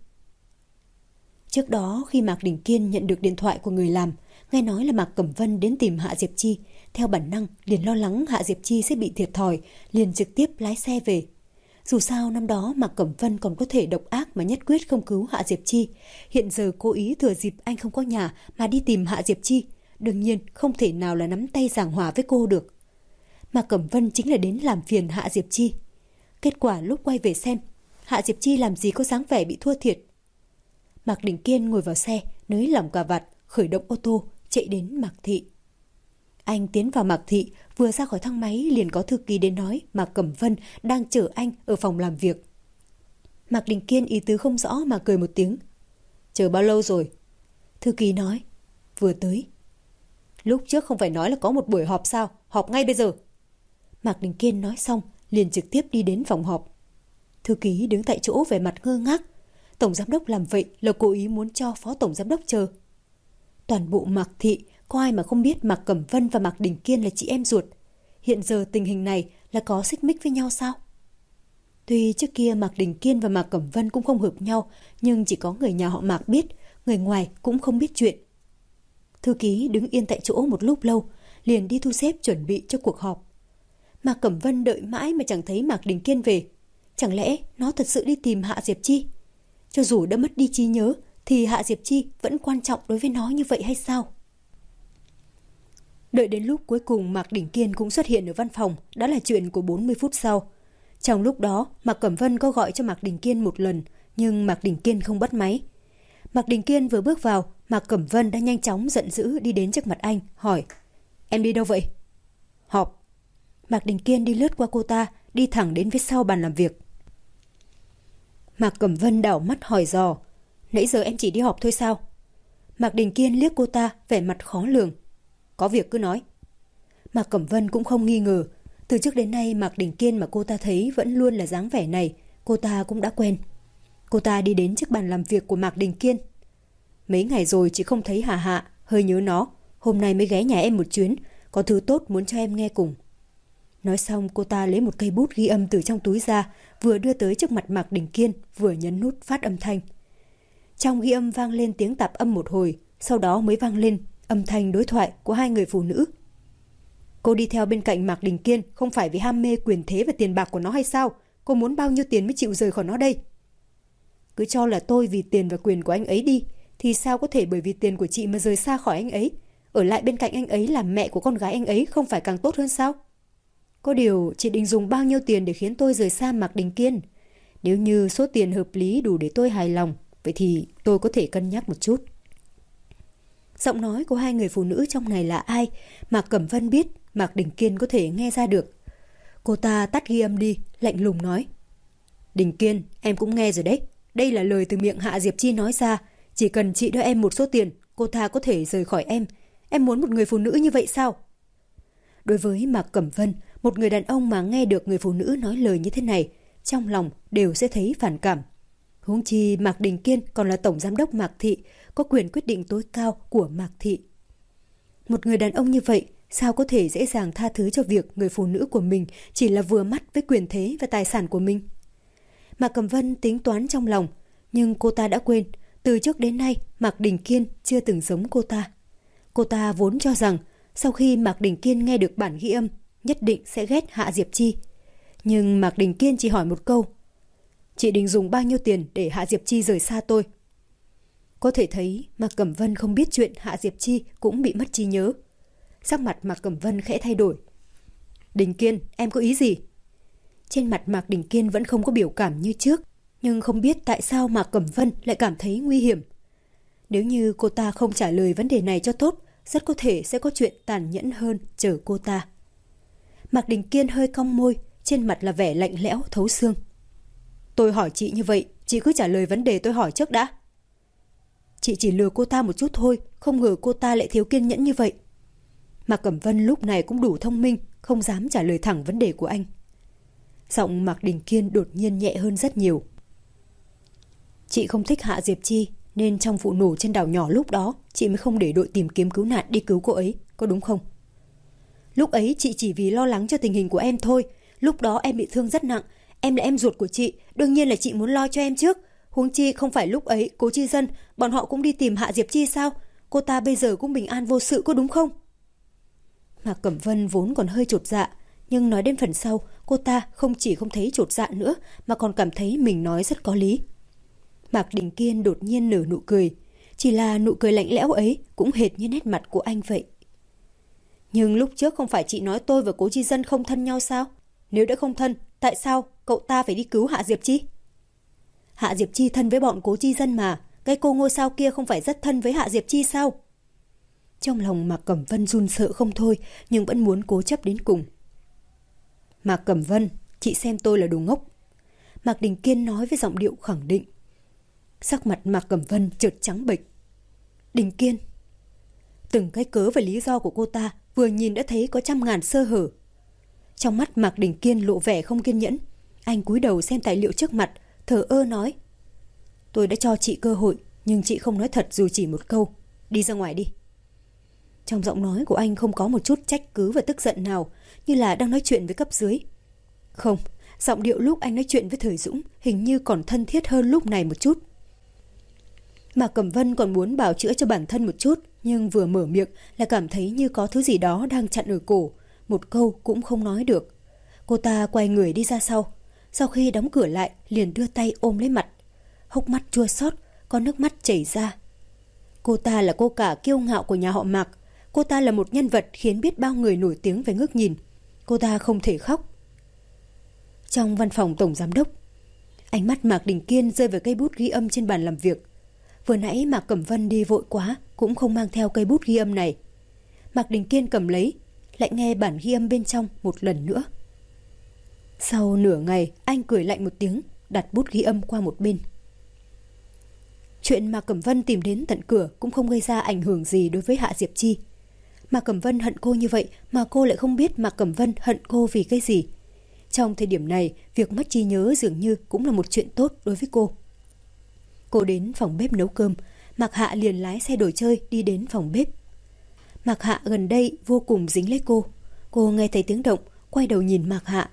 Trước đó khi Mạc Đình Kiên nhận được điện thoại của người làm, nghe nói là Mạc Cẩm Vân đến tìm Hạ Diệp Chi, theo bản năng liền lo lắng Hạ Diệp Chi sẽ bị thiệt thòi, liền trực tiếp lái xe về. Dù sao năm đó Mạc Cẩm Vân còn có thể độc ác mà nhất quyết không cứu Hạ Diệp Chi, hiện giờ cố ý thừa dịp anh không có nhà mà đi tìm Hạ Diệp Chi, đương nhiên không thể nào là nắm tay giảng hòa với cô được. Mạc Cẩm Vân chính là đến làm phiền Hạ Diệp Chi. Kết quả lúc quay về xem, Hạ Diệp Chi làm gì có dáng vẻ bị thua thiệt. Mạc Đình Kiên ngồi vào xe, nới lỏng cà vạt, khởi động ô tô, chạy đến Mạc Thị. Anh tiến vào Mạc Thị, vừa ra khỏi thang máy liền có thư ký đến nói Mạc Cẩm Vân đang chờ anh ở phòng làm việc. Mạc Đình Kiên ý tứ không rõ mà cười một tiếng. Chờ bao lâu rồi? Thư ký nói. Vừa tới. Lúc trước không phải nói là có một buổi họp sao? Họp ngay bây giờ. Mạc Đình Kiên nói xong, liền trực tiếp đi đến phòng họp. Thư ký đứng tại chỗ vẻ mặt ngơ ngác. Tổng giám đốc làm vậy là cố ý muốn cho phó tổng giám đốc chờ. Toàn bộ Mạc Thị có ai mà không biết Mạc Cẩm Vân và Mạc Đình Kiên là chị em ruột. Hiện giờ tình hình này là có xích mích với nhau sao? Tuy trước kia Mạc Đình Kiên và Mạc Cẩm Vân cũng không hợp nhau, nhưng chỉ có người nhà họ Mạc biết, người ngoài cũng không biết chuyện. Thư ký đứng yên tại chỗ một lúc lâu, liền đi thu xếp chuẩn bị cho cuộc họp. Mạc Cẩm Vân đợi mãi mà chẳng thấy Mạc Đình Kiên về. Chẳng lẽ nó thật sự đi tìm Hạ Diệp Chi? Cho dù đã mất đi trí nhớ, thì Hạ Diệp Chi vẫn quan trọng đối với nó như vậy hay sao? Đợi đến lúc cuối cùng Mạc Đình Kiên cũng xuất hiện ở văn phòng, đã là chuyện của 40 phút sau. Trong lúc đó, Mạc Cẩm Vân có gọi cho Mạc Đình Kiên một lần, nhưng Mạc Đình Kiên không bắt máy. Mạc Đình Kiên vừa bước vào, Mạc Cẩm Vân đã nhanh chóng giận dữ đi đến trước mặt anh, hỏi: Em đi đâu vậy? Họp. Mạc Đình Kiên đi lướt qua cô ta, đi thẳng đến phía sau bàn làm việc. Mạc Cẩm Vân đảo mắt hỏi dò: Nãy giờ em chỉ đi họp thôi sao? Mạc Đình Kiên liếc cô ta, vẻ mặt khó lường. Có việc cứ nói. Mạc Cẩm Vân cũng không nghi ngờ. Từ trước đến nay Mạc Đình Kiên mà cô ta thấy vẫn luôn là dáng vẻ này, cô ta cũng đã quen. Cô ta đi đến trước bàn làm việc của Mạc Đình Kiên. Mấy ngày rồi chị không thấy Hà Hạ, hơi nhớ nó. Hôm nay mới ghé nhà em một chuyến, có thứ tốt muốn cho em nghe cùng. Nói xong cô ta lấy một cây bút ghi âm từ trong túi ra, vừa đưa tới trước mặt Mạc Đình Kiên, vừa nhấn nút phát âm thanh. Trong ghi âm vang lên tiếng tạp âm một hồi, sau đó mới vang lên âm thanh đối thoại của hai người phụ nữ. Cô đi theo bên cạnh Mạc Đình Kiên không phải vì ham mê quyền thế và tiền bạc của nó hay sao? Cô muốn bao nhiêu tiền mới chịu rời khỏi nó đây? Cứ cho là tôi vì tiền và quyền của anh ấy đi, thì sao có thể bởi vì tiền của chị mà rời xa khỏi anh ấy? Ở lại bên cạnh anh ấy làm mẹ của con gái anh ấy không phải càng tốt hơn sao? Có điều chị định dùng bao nhiêu tiền để khiến tôi rời xa Mạc Đình Kiên? Nếu như số tiền hợp lý đủ để tôi hài lòng, vậy thì tôi có thể cân nhắc một chút. Giọng nói của hai người phụ nữ trong này là ai? Mạc Cẩm Vân biết, Mạc Đình Kiên có thể nghe ra được. Cô ta tắt ghi âm đi, lạnh lùng nói: Đình Kiên, em cũng nghe rồi đấy. Đây là lời từ miệng Hạ Diệp Chi nói ra. Chỉ cần chị đưa em một số tiền, cô ta có thể rời khỏi em. Em muốn một người phụ nữ như vậy sao? Đối với Mạc Cẩm Vân, một người đàn ông mà nghe được người phụ nữ nói lời như thế này, trong lòng đều sẽ thấy phản cảm. Huống chi Mạc Đình Kiên còn là tổng giám đốc Mạc Thị, có quyền quyết định tối cao của Mạc Thị. Một người đàn ông như vậy Sao có thể dễ dàng tha thứ cho việc người phụ nữ của mình chỉ là vừa mắt với quyền thế và tài sản của mình? Mạc Cẩm Vân tính toán trong lòng, nhưng cô ta đã quên, từ trước đến nay Mạc Đình Kiên chưa từng giống cô ta. Cô ta vốn cho rằng sau khi Mạc Đình Kiên nghe được bản ghi âm, nhất định sẽ ghét Hạ Diệp Chi. Nhưng Mạc Đình Kiên chỉ hỏi một câu: "Chị định dùng bao nhiêu tiền để Hạ Diệp Chi rời xa tôi?" Có thể thấy Mạc Cẩm Vân không biết chuyện Hạ Diệp Chi cũng bị mất trí nhớ. Sắc mặt Mạc Cẩm Vân khẽ thay đổi. "Đình Kiên, em có ý gì?" Trên mặt Mạc Đình Kiên vẫn không có biểu cảm như trước, nhưng không biết tại sao Mạc Cẩm Vân lại cảm thấy nguy hiểm. Nếu như cô ta không trả lời vấn đề này cho tốt, rất có thể sẽ có chuyện tàn nhẫn hơn chờ cô ta. Mạc Đình Kiên hơi cong môi, trên mặt là vẻ lạnh lẽo thấu xương. "Tôi hỏi chị như vậy, chị cứ trả lời vấn đề tôi hỏi trước đã." Chị chỉ lừa cô ta một chút thôi, không ngờ cô ta lại thiếu kiên nhẫn như vậy. Mạc Cẩm Vân lúc này cũng đủ thông minh, không dám trả lời thẳng vấn đề của anh. Giọng Mạc Đình Kiên đột nhiên nhẹ hơn rất nhiều. "Chị không thích Hạ Diệp Chi, nên trong vụ nổ trên đảo nhỏ lúc đó chị mới không để đội tìm kiếm cứu nạn đi cứu cô ấy, có đúng không?" "Lúc ấy chị chỉ vì lo lắng cho tình hình của em thôi. Lúc đó em bị thương rất nặng. Em là em ruột của chị, đương nhiên là chị muốn lo cho em trước. Huống chi không phải lúc ấy Cố Chi Dân, bọn họ cũng đi tìm Hạ Diệp Chi sao? Cô ta bây giờ cũng bình an vô sự, có đúng không?" Mạc Cẩm Vân vốn còn hơi chột dạ, nhưng nói đến phần sau, cô ta không chỉ không thấy chột dạ nữa, mà còn cảm thấy mình nói rất có lý. Mạc Đình Kiên đột nhiên nở nụ cười, chỉ là nụ cười lạnh lẽo ấy cũng hệt như nét mặt của anh vậy. "Nhưng lúc trước không phải chị nói tôi và Cố Chi Dân không thân nhau sao? Nếu đã không thân, tại sao cậu ta phải đi cứu Hạ Diệp Chi?" "Hạ Diệp Chi thân với bọn Cố Chi Dân mà, cái cô ngôi sao kia không phải rất thân với Hạ Diệp Chi sao?" Trong lòng Mạc Cẩm Vân run sợ không thôi, nhưng vẫn muốn cố chấp đến cùng. "Mạc Cẩm Vân, chị xem tôi là đồ ngốc." Mạc Đình Kiên nói với giọng điệu khẳng định. Sắc mặt Mạc Cẩm Vân chợt trắng bệch. Đình Kiên. Từng cái cớ và lý do của cô ta vừa nhìn đã thấy có trăm ngàn sơ hở. Trong mắt Mạc Đình Kiên lộ vẻ không kiên nhẫn. Anh cúi đầu xem tài liệu trước mặt, thờ ơ nói: "Tôi đã cho chị cơ hội, nhưng chị không nói thật dù chỉ một câu. Đi ra ngoài đi." Trong giọng nói của anh không có một chút trách cứ và tức giận nào, như là đang nói chuyện với cấp dưới. Không, giọng điệu lúc anh nói chuyện với Thời Dũng hình như còn thân thiết hơn lúc này một chút. Mạc Cẩm Vân còn muốn bào chữa cho bản thân một chút, nhưng vừa mở miệng là cảm thấy như có thứ gì đó đang chặn ở cổ, một câu cũng không nói được. Cô ta quay người đi ra sau khi đóng cửa lại liền đưa tay ôm lấy mặt, hốc mắt chua xót, có nước mắt chảy ra. Cô ta là cô cả kiêu ngạo của nhà họ Mạc, cô ta là một nhân vật khiến biết bao người nổi tiếng phải ngước nhìn. Cô ta không thể khóc. Trong văn phòng tổng giám đốc, ánh mắt Mạc Đình Kiên rơi vào cây bút ghi âm trên bàn làm việc. Vừa nãy Mạc Cẩm Vân đi vội quá, cũng không mang theo cây bút ghi âm này. Mạc Đình Kiên cầm lấy, lại nghe bản ghi âm bên trong một lần nữa. Sau nửa ngày, anh cười lạnh một tiếng, đặt bút ghi âm qua một bên. Chuyện Mạc Cẩm Vân tìm đến tận cửa cũng không gây ra ảnh hưởng gì đối với Hạ Diệp Chi. Mạc Cẩm Vân hận cô như vậy mà cô lại không biết Mạc Cẩm Vân hận cô vì cái gì. Trong thời điểm này, việc mất trí nhớ dường như cũng là một chuyện tốt đối với cô. Cô đến phòng bếp nấu cơm, Mạc Hạ liền lái xe đồ chơi đi đến phòng bếp. Mạc Hạ gần đây vô cùng dính lấy cô. Cô nghe thấy tiếng động, quay đầu nhìn Mạc Hạ.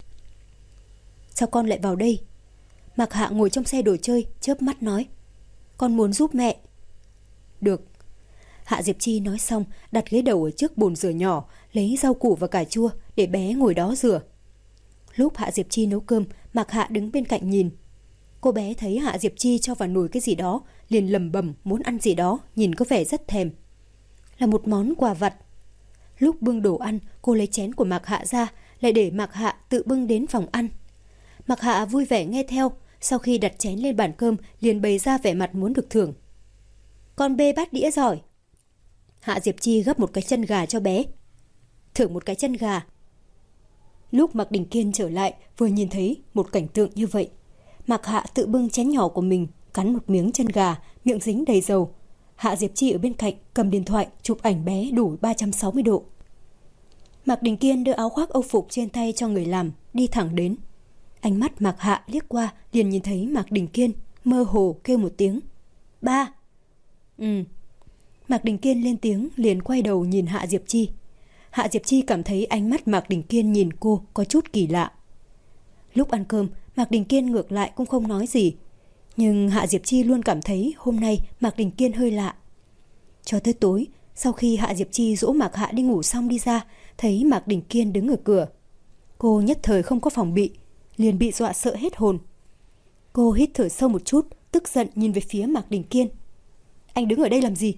Sao con lại vào đây? Mạc Hạ ngồi trong xe đồ chơi, chớp mắt nói. Con muốn giúp mẹ. Được. Hạ Diệp Chi nói xong, đặt ghế đầu ở trước bồn rửa nhỏ, lấy rau củ và cà chua để bé ngồi đó rửa. Lúc Hạ Diệp Chi nấu cơm, Mạc Hạ đứng bên cạnh nhìn. Cô bé thấy Hạ Diệp Chi cho vào nồi cái gì đó, liền lẩm bẩm muốn ăn gì đó, nhìn có vẻ rất thèm. Là một món quà vặt. Lúc bưng đồ ăn, cô lấy chén của Mạc Hạ ra, lại để Mạc Hạ tự bưng đến phòng ăn. Mạc Hạ vui vẻ nghe theo, sau khi đặt chén lên bàn cơm, liền bày ra vẻ mặt muốn được thưởng. Con bê bát đĩa giỏi. Hạ Diệp Chi gấp một cái chân gà cho bé. Thưởng một cái chân gà. Lúc Mạc Đình Kiên trở lại, vừa nhìn thấy một cảnh tượng như vậy. Mạc Hạ tự bưng chén nhỏ của mình, cắn một miếng chân gà, miệng dính đầy dầu. Hạ Diệp Chi ở bên cạnh cầm điện thoại chụp ảnh bé đủ 360 độ. Mạc Đình Kiên đưa áo khoác âu phục trên tay cho người làm, đi thẳng đến. Ánh mắt Mạc Hạ liếc qua, liền nhìn thấy Mạc Đình Kiên mơ hồ kêu một tiếng. Ba. Mạc Đình Kiên lên tiếng, liền quay đầu nhìn Hạ Diệp Chi. Hạ Diệp Chi cảm thấy ánh mắt Mạc Đình Kiên nhìn cô có chút kỳ lạ. Lúc ăn cơm, Mạc Đình Kiên ngược lại cũng không nói gì. Nhưng Hạ Diệp Chi luôn cảm thấy hôm nay Mạc Đình Kiên hơi lạ. Cho tới tối, sau khi Hạ Diệp Chi dỗ Mạc Hạ đi ngủ xong đi ra, thấy Mạc Đình Kiên đứng ở cửa. Cô nhất thời không có phòng bị, liền bị dọa sợ hết hồn. Cô hít thở sâu một chút, tức giận nhìn về phía Mạc Đình Kiên. Anh đứng ở đây làm gì?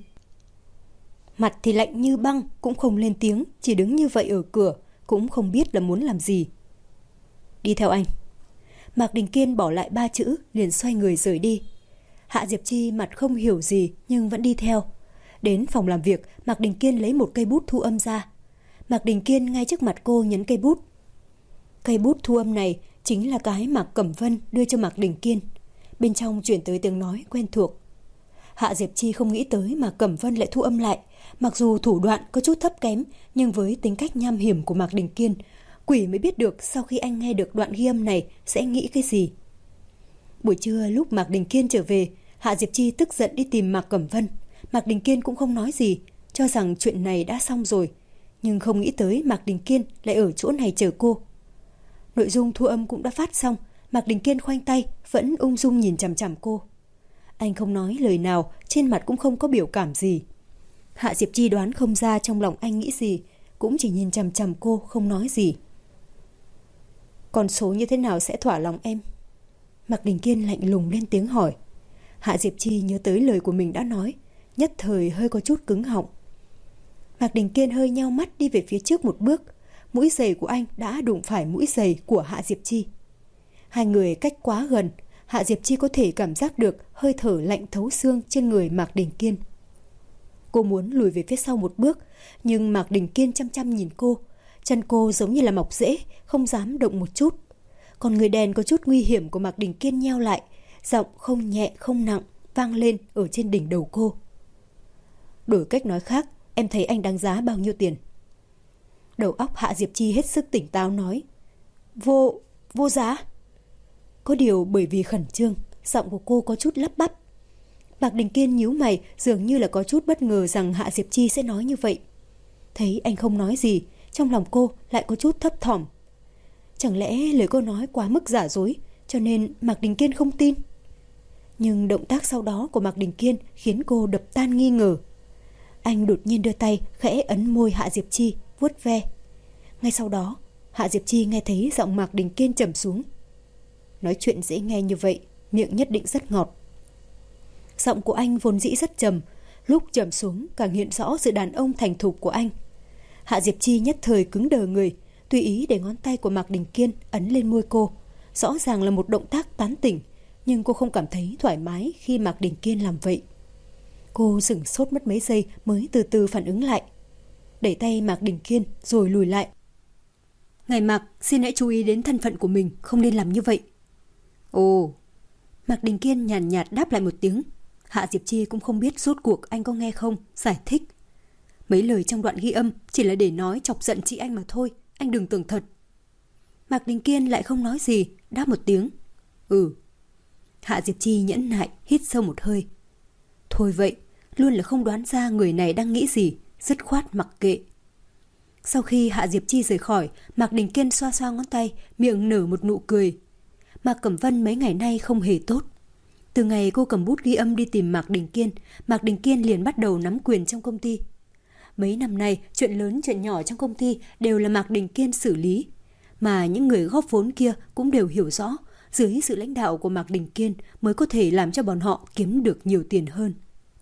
Mặt thì lạnh như băng, cũng không lên tiếng, chỉ đứng như vậy ở cửa, cũng không biết là muốn làm gì. Đi theo anh. Mạc Đình Kiên bỏ lại 3 chữ, liền xoay người rời đi. Hạ Diệp Chi mặt không hiểu gì nhưng vẫn đi theo. Đến phòng làm việc, Mạc Đình Kiên lấy một cây bút thu âm ra. Mạc Đình Kiên ngay trước mặt cô nhấn cây bút. Cây bút thu âm này chính là cái Mạc Cẩm Vân đưa cho Mạc Đình Kiên. Bên trong chuyển tới tiếng nói quen thuộc. Hạ Diệp Chi không nghĩ tới Mạc Cẩm Vân lại thu âm lại. Mặc dù thủ đoạn có chút thấp kém, nhưng với tính cách nham hiểm của Mạc Đình Kiên, quỷ mới biết được sau khi anh nghe được đoạn ghi âm này sẽ nghĩ cái gì. Buổi trưa lúc Mạc Đình Kiên trở về, Hạ Diệp Chi tức giận đi tìm Mạc Cẩm Vân. Mạc Đình Kiên cũng không nói gì, cho rằng chuyện này đã xong rồi. Nhưng không nghĩ tới Mạc Đình Kiên lại ở chỗ này chờ cô. Nội dung thu âm cũng đã phát xong, Mạc Đình Kiên khoanh tay, vẫn ung dung nhìn chằm chằm cô. Anh không nói lời nào, trên mặt cũng không có biểu cảm gì. Hạ Diệp Chi đoán không ra trong lòng anh nghĩ gì, cũng chỉ nhìn chằm chằm cô không nói gì. Con số như thế nào sẽ thỏa lòng em? Mạc Đình Kiên lạnh lùng lên tiếng hỏi. Hạ Diệp Chi nhớ tới lời của mình đã nói, nhất thời hơi có chút cứng họng. Mạc Đình Kiên hơi nheo mắt đi về phía trước một bước. Mũi giày của anh đã đụng phải mũi giày của Hạ Diệp Chi. Hai người cách quá gần, Hạ Diệp Chi có thể cảm giác được hơi thở lạnh thấu xương trên người Mạc Đình Kiên. Cô muốn lùi về phía sau một bước, nhưng Mạc Đình Kiên chăm chăm nhìn cô. Chân cô giống như là mọc rễ, không dám động một chút. Còn người đèn có chút nguy hiểm của Mạc Đình Kiên nheo lại, giọng không nhẹ không nặng vang lên ở trên đỉnh đầu cô. Đổi cách nói khác, em thấy anh đáng giá bao nhiêu tiền? Đầu óc Hạ Diệp Chi hết sức tỉnh táo nói. Vô giá. Có điều bởi vì khẩn trương, giọng của cô có chút lắp bắp. Mạc Đình Kiên nhíu mày, dường như là có chút bất ngờ rằng Hạ Diệp Chi sẽ nói như vậy. Thấy anh không nói gì, trong lòng cô lại có chút thấp thỏm. Chẳng lẽ lời cô nói quá mức giả dối, cho nên Mạc Đình Kiên không tin? Nhưng động tác sau đó của Mạc Đình Kiên khiến cô đập tan nghi ngờ. Anh đột nhiên đưa tay khẽ ấn môi Hạ Diệp Chi, vuốt ve. Ngay sau đó, Hạ Diệp Chi nghe thấy giọng Mạc Đình Kiên trầm xuống. Nói chuyện dễ nghe như vậy, miệng nhất định rất ngọt. Giọng của anh vốn dĩ rất trầm, lúc trầm xuống càng hiện rõ sự đàn ông thành thục của anh. Hạ Diệp Chi nhất thời cứng đờ người, tùy ý để ngón tay của Mạc Đình Kiên ấn lên môi cô. Rõ ràng là một động tác tán tỉnh, nhưng cô không cảm thấy thoải mái khi Mạc Đình Kiên làm vậy. Cô sửng sốt mất mấy giây mới từ từ phản ứng lại. Đẩy tay Mạc Đình Kiên rồi lùi lại. Ngài Mạc, xin hãy chú ý đến thân phận của mình, không nên làm như vậy. Ồ. Mạc Đình Kiên nhàn nhạt đáp lại một tiếng. Hạ Diệp Chi cũng không biết rốt cuộc anh có nghe không, giải thích. Mấy lời trong đoạn ghi âm chỉ là để nói chọc giận chị anh mà thôi, anh đừng tưởng thật. Mạc Đình Kiên lại không nói gì, đáp một tiếng. Ừ. Hạ Diệp Chi nhẫn nại hít sâu một hơi. Thôi vậy, luôn là không đoán ra người này đang nghĩ gì, dứt khoát mặc kệ. Sau khi Hạ Diệp Chi rời khỏi, Mạc Đình Kiên xoa xoa ngón tay, miệng nở một nụ cười. Mạc Cẩm Vân mấy ngày nay không hề tốt. Từ ngày cô cầm bút ghi âm đi tìm Mạc Đình Kiên liền bắt đầu nắm quyền trong công ty. Mấy năm nay, chuyện lớn chuyện nhỏ trong công ty đều là Mạc Đình Kiên xử lý. Mà những người góp vốn kia cũng đều hiểu rõ, dưới sự lãnh đạo của Mạc Đình Kiên mới có thể làm cho bọn họ kiếm được nhiều tiền hơn.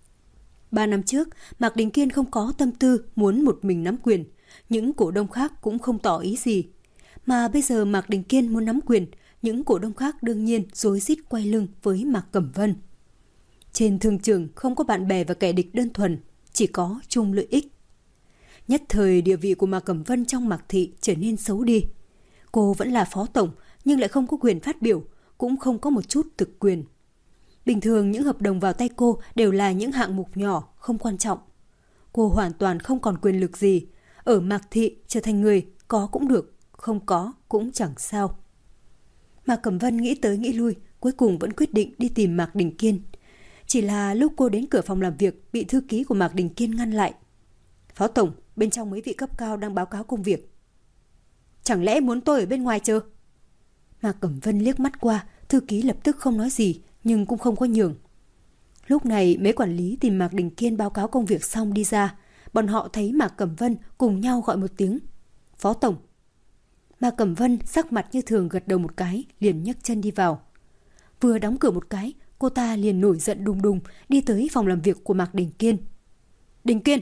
3 năm trước, Mạc Đình Kiên không có tâm tư muốn một mình nắm quyền. Những cổ đông khác cũng không tỏ ý gì. Mà bây giờ Mạc Đình Kiên muốn nắm quyền, những cổ đông khác đương nhiên rối rít quay lưng với Mạc Cẩm Vân. Trên thương trường không có bạn bè và kẻ địch đơn thuần, chỉ có chung lợi ích. Nhất thời địa vị của Mạc Cẩm Vân trong Mạc Thị trở nên xấu đi. Cô vẫn là phó tổng nhưng lại không có quyền phát biểu, cũng không có một chút thực quyền. Bình thường những hợp đồng vào tay cô đều là những hạng mục nhỏ, không quan trọng. Cô hoàn toàn không còn quyền lực gì. Ở Mạc Thị trở thành người có cũng được, không có cũng chẳng sao. Mạc Cẩm Vân nghĩ tới nghĩ lui, cuối cùng vẫn quyết định đi tìm Mạc Đình Kiên. Chỉ là lúc cô đến cửa phòng làm việc bị thư ký của Mạc Đình Kiên ngăn lại. Phó tổng, bên trong mấy vị cấp cao đang báo cáo công việc. Chẳng lẽ muốn tôi ở bên ngoài chờ? Mạc Cẩm Vân liếc mắt qua, thư ký lập tức không nói gì, nhưng cũng không có nhường. Lúc này mấy quản lý tìm Mạc Đình Kiên báo cáo công việc xong đi ra. Bọn họ thấy Mạc Cẩm Vân cùng nhau gọi một tiếng: Phó Tổng. Mạc Cẩm Vân sắc mặt như thường gật đầu một cái, liền nhấc chân đi vào. Vừa đóng cửa một cái, cô ta liền nổi giận đùng đùng đi tới phòng làm việc của Mạc Đình Kiên. Đình Kiên!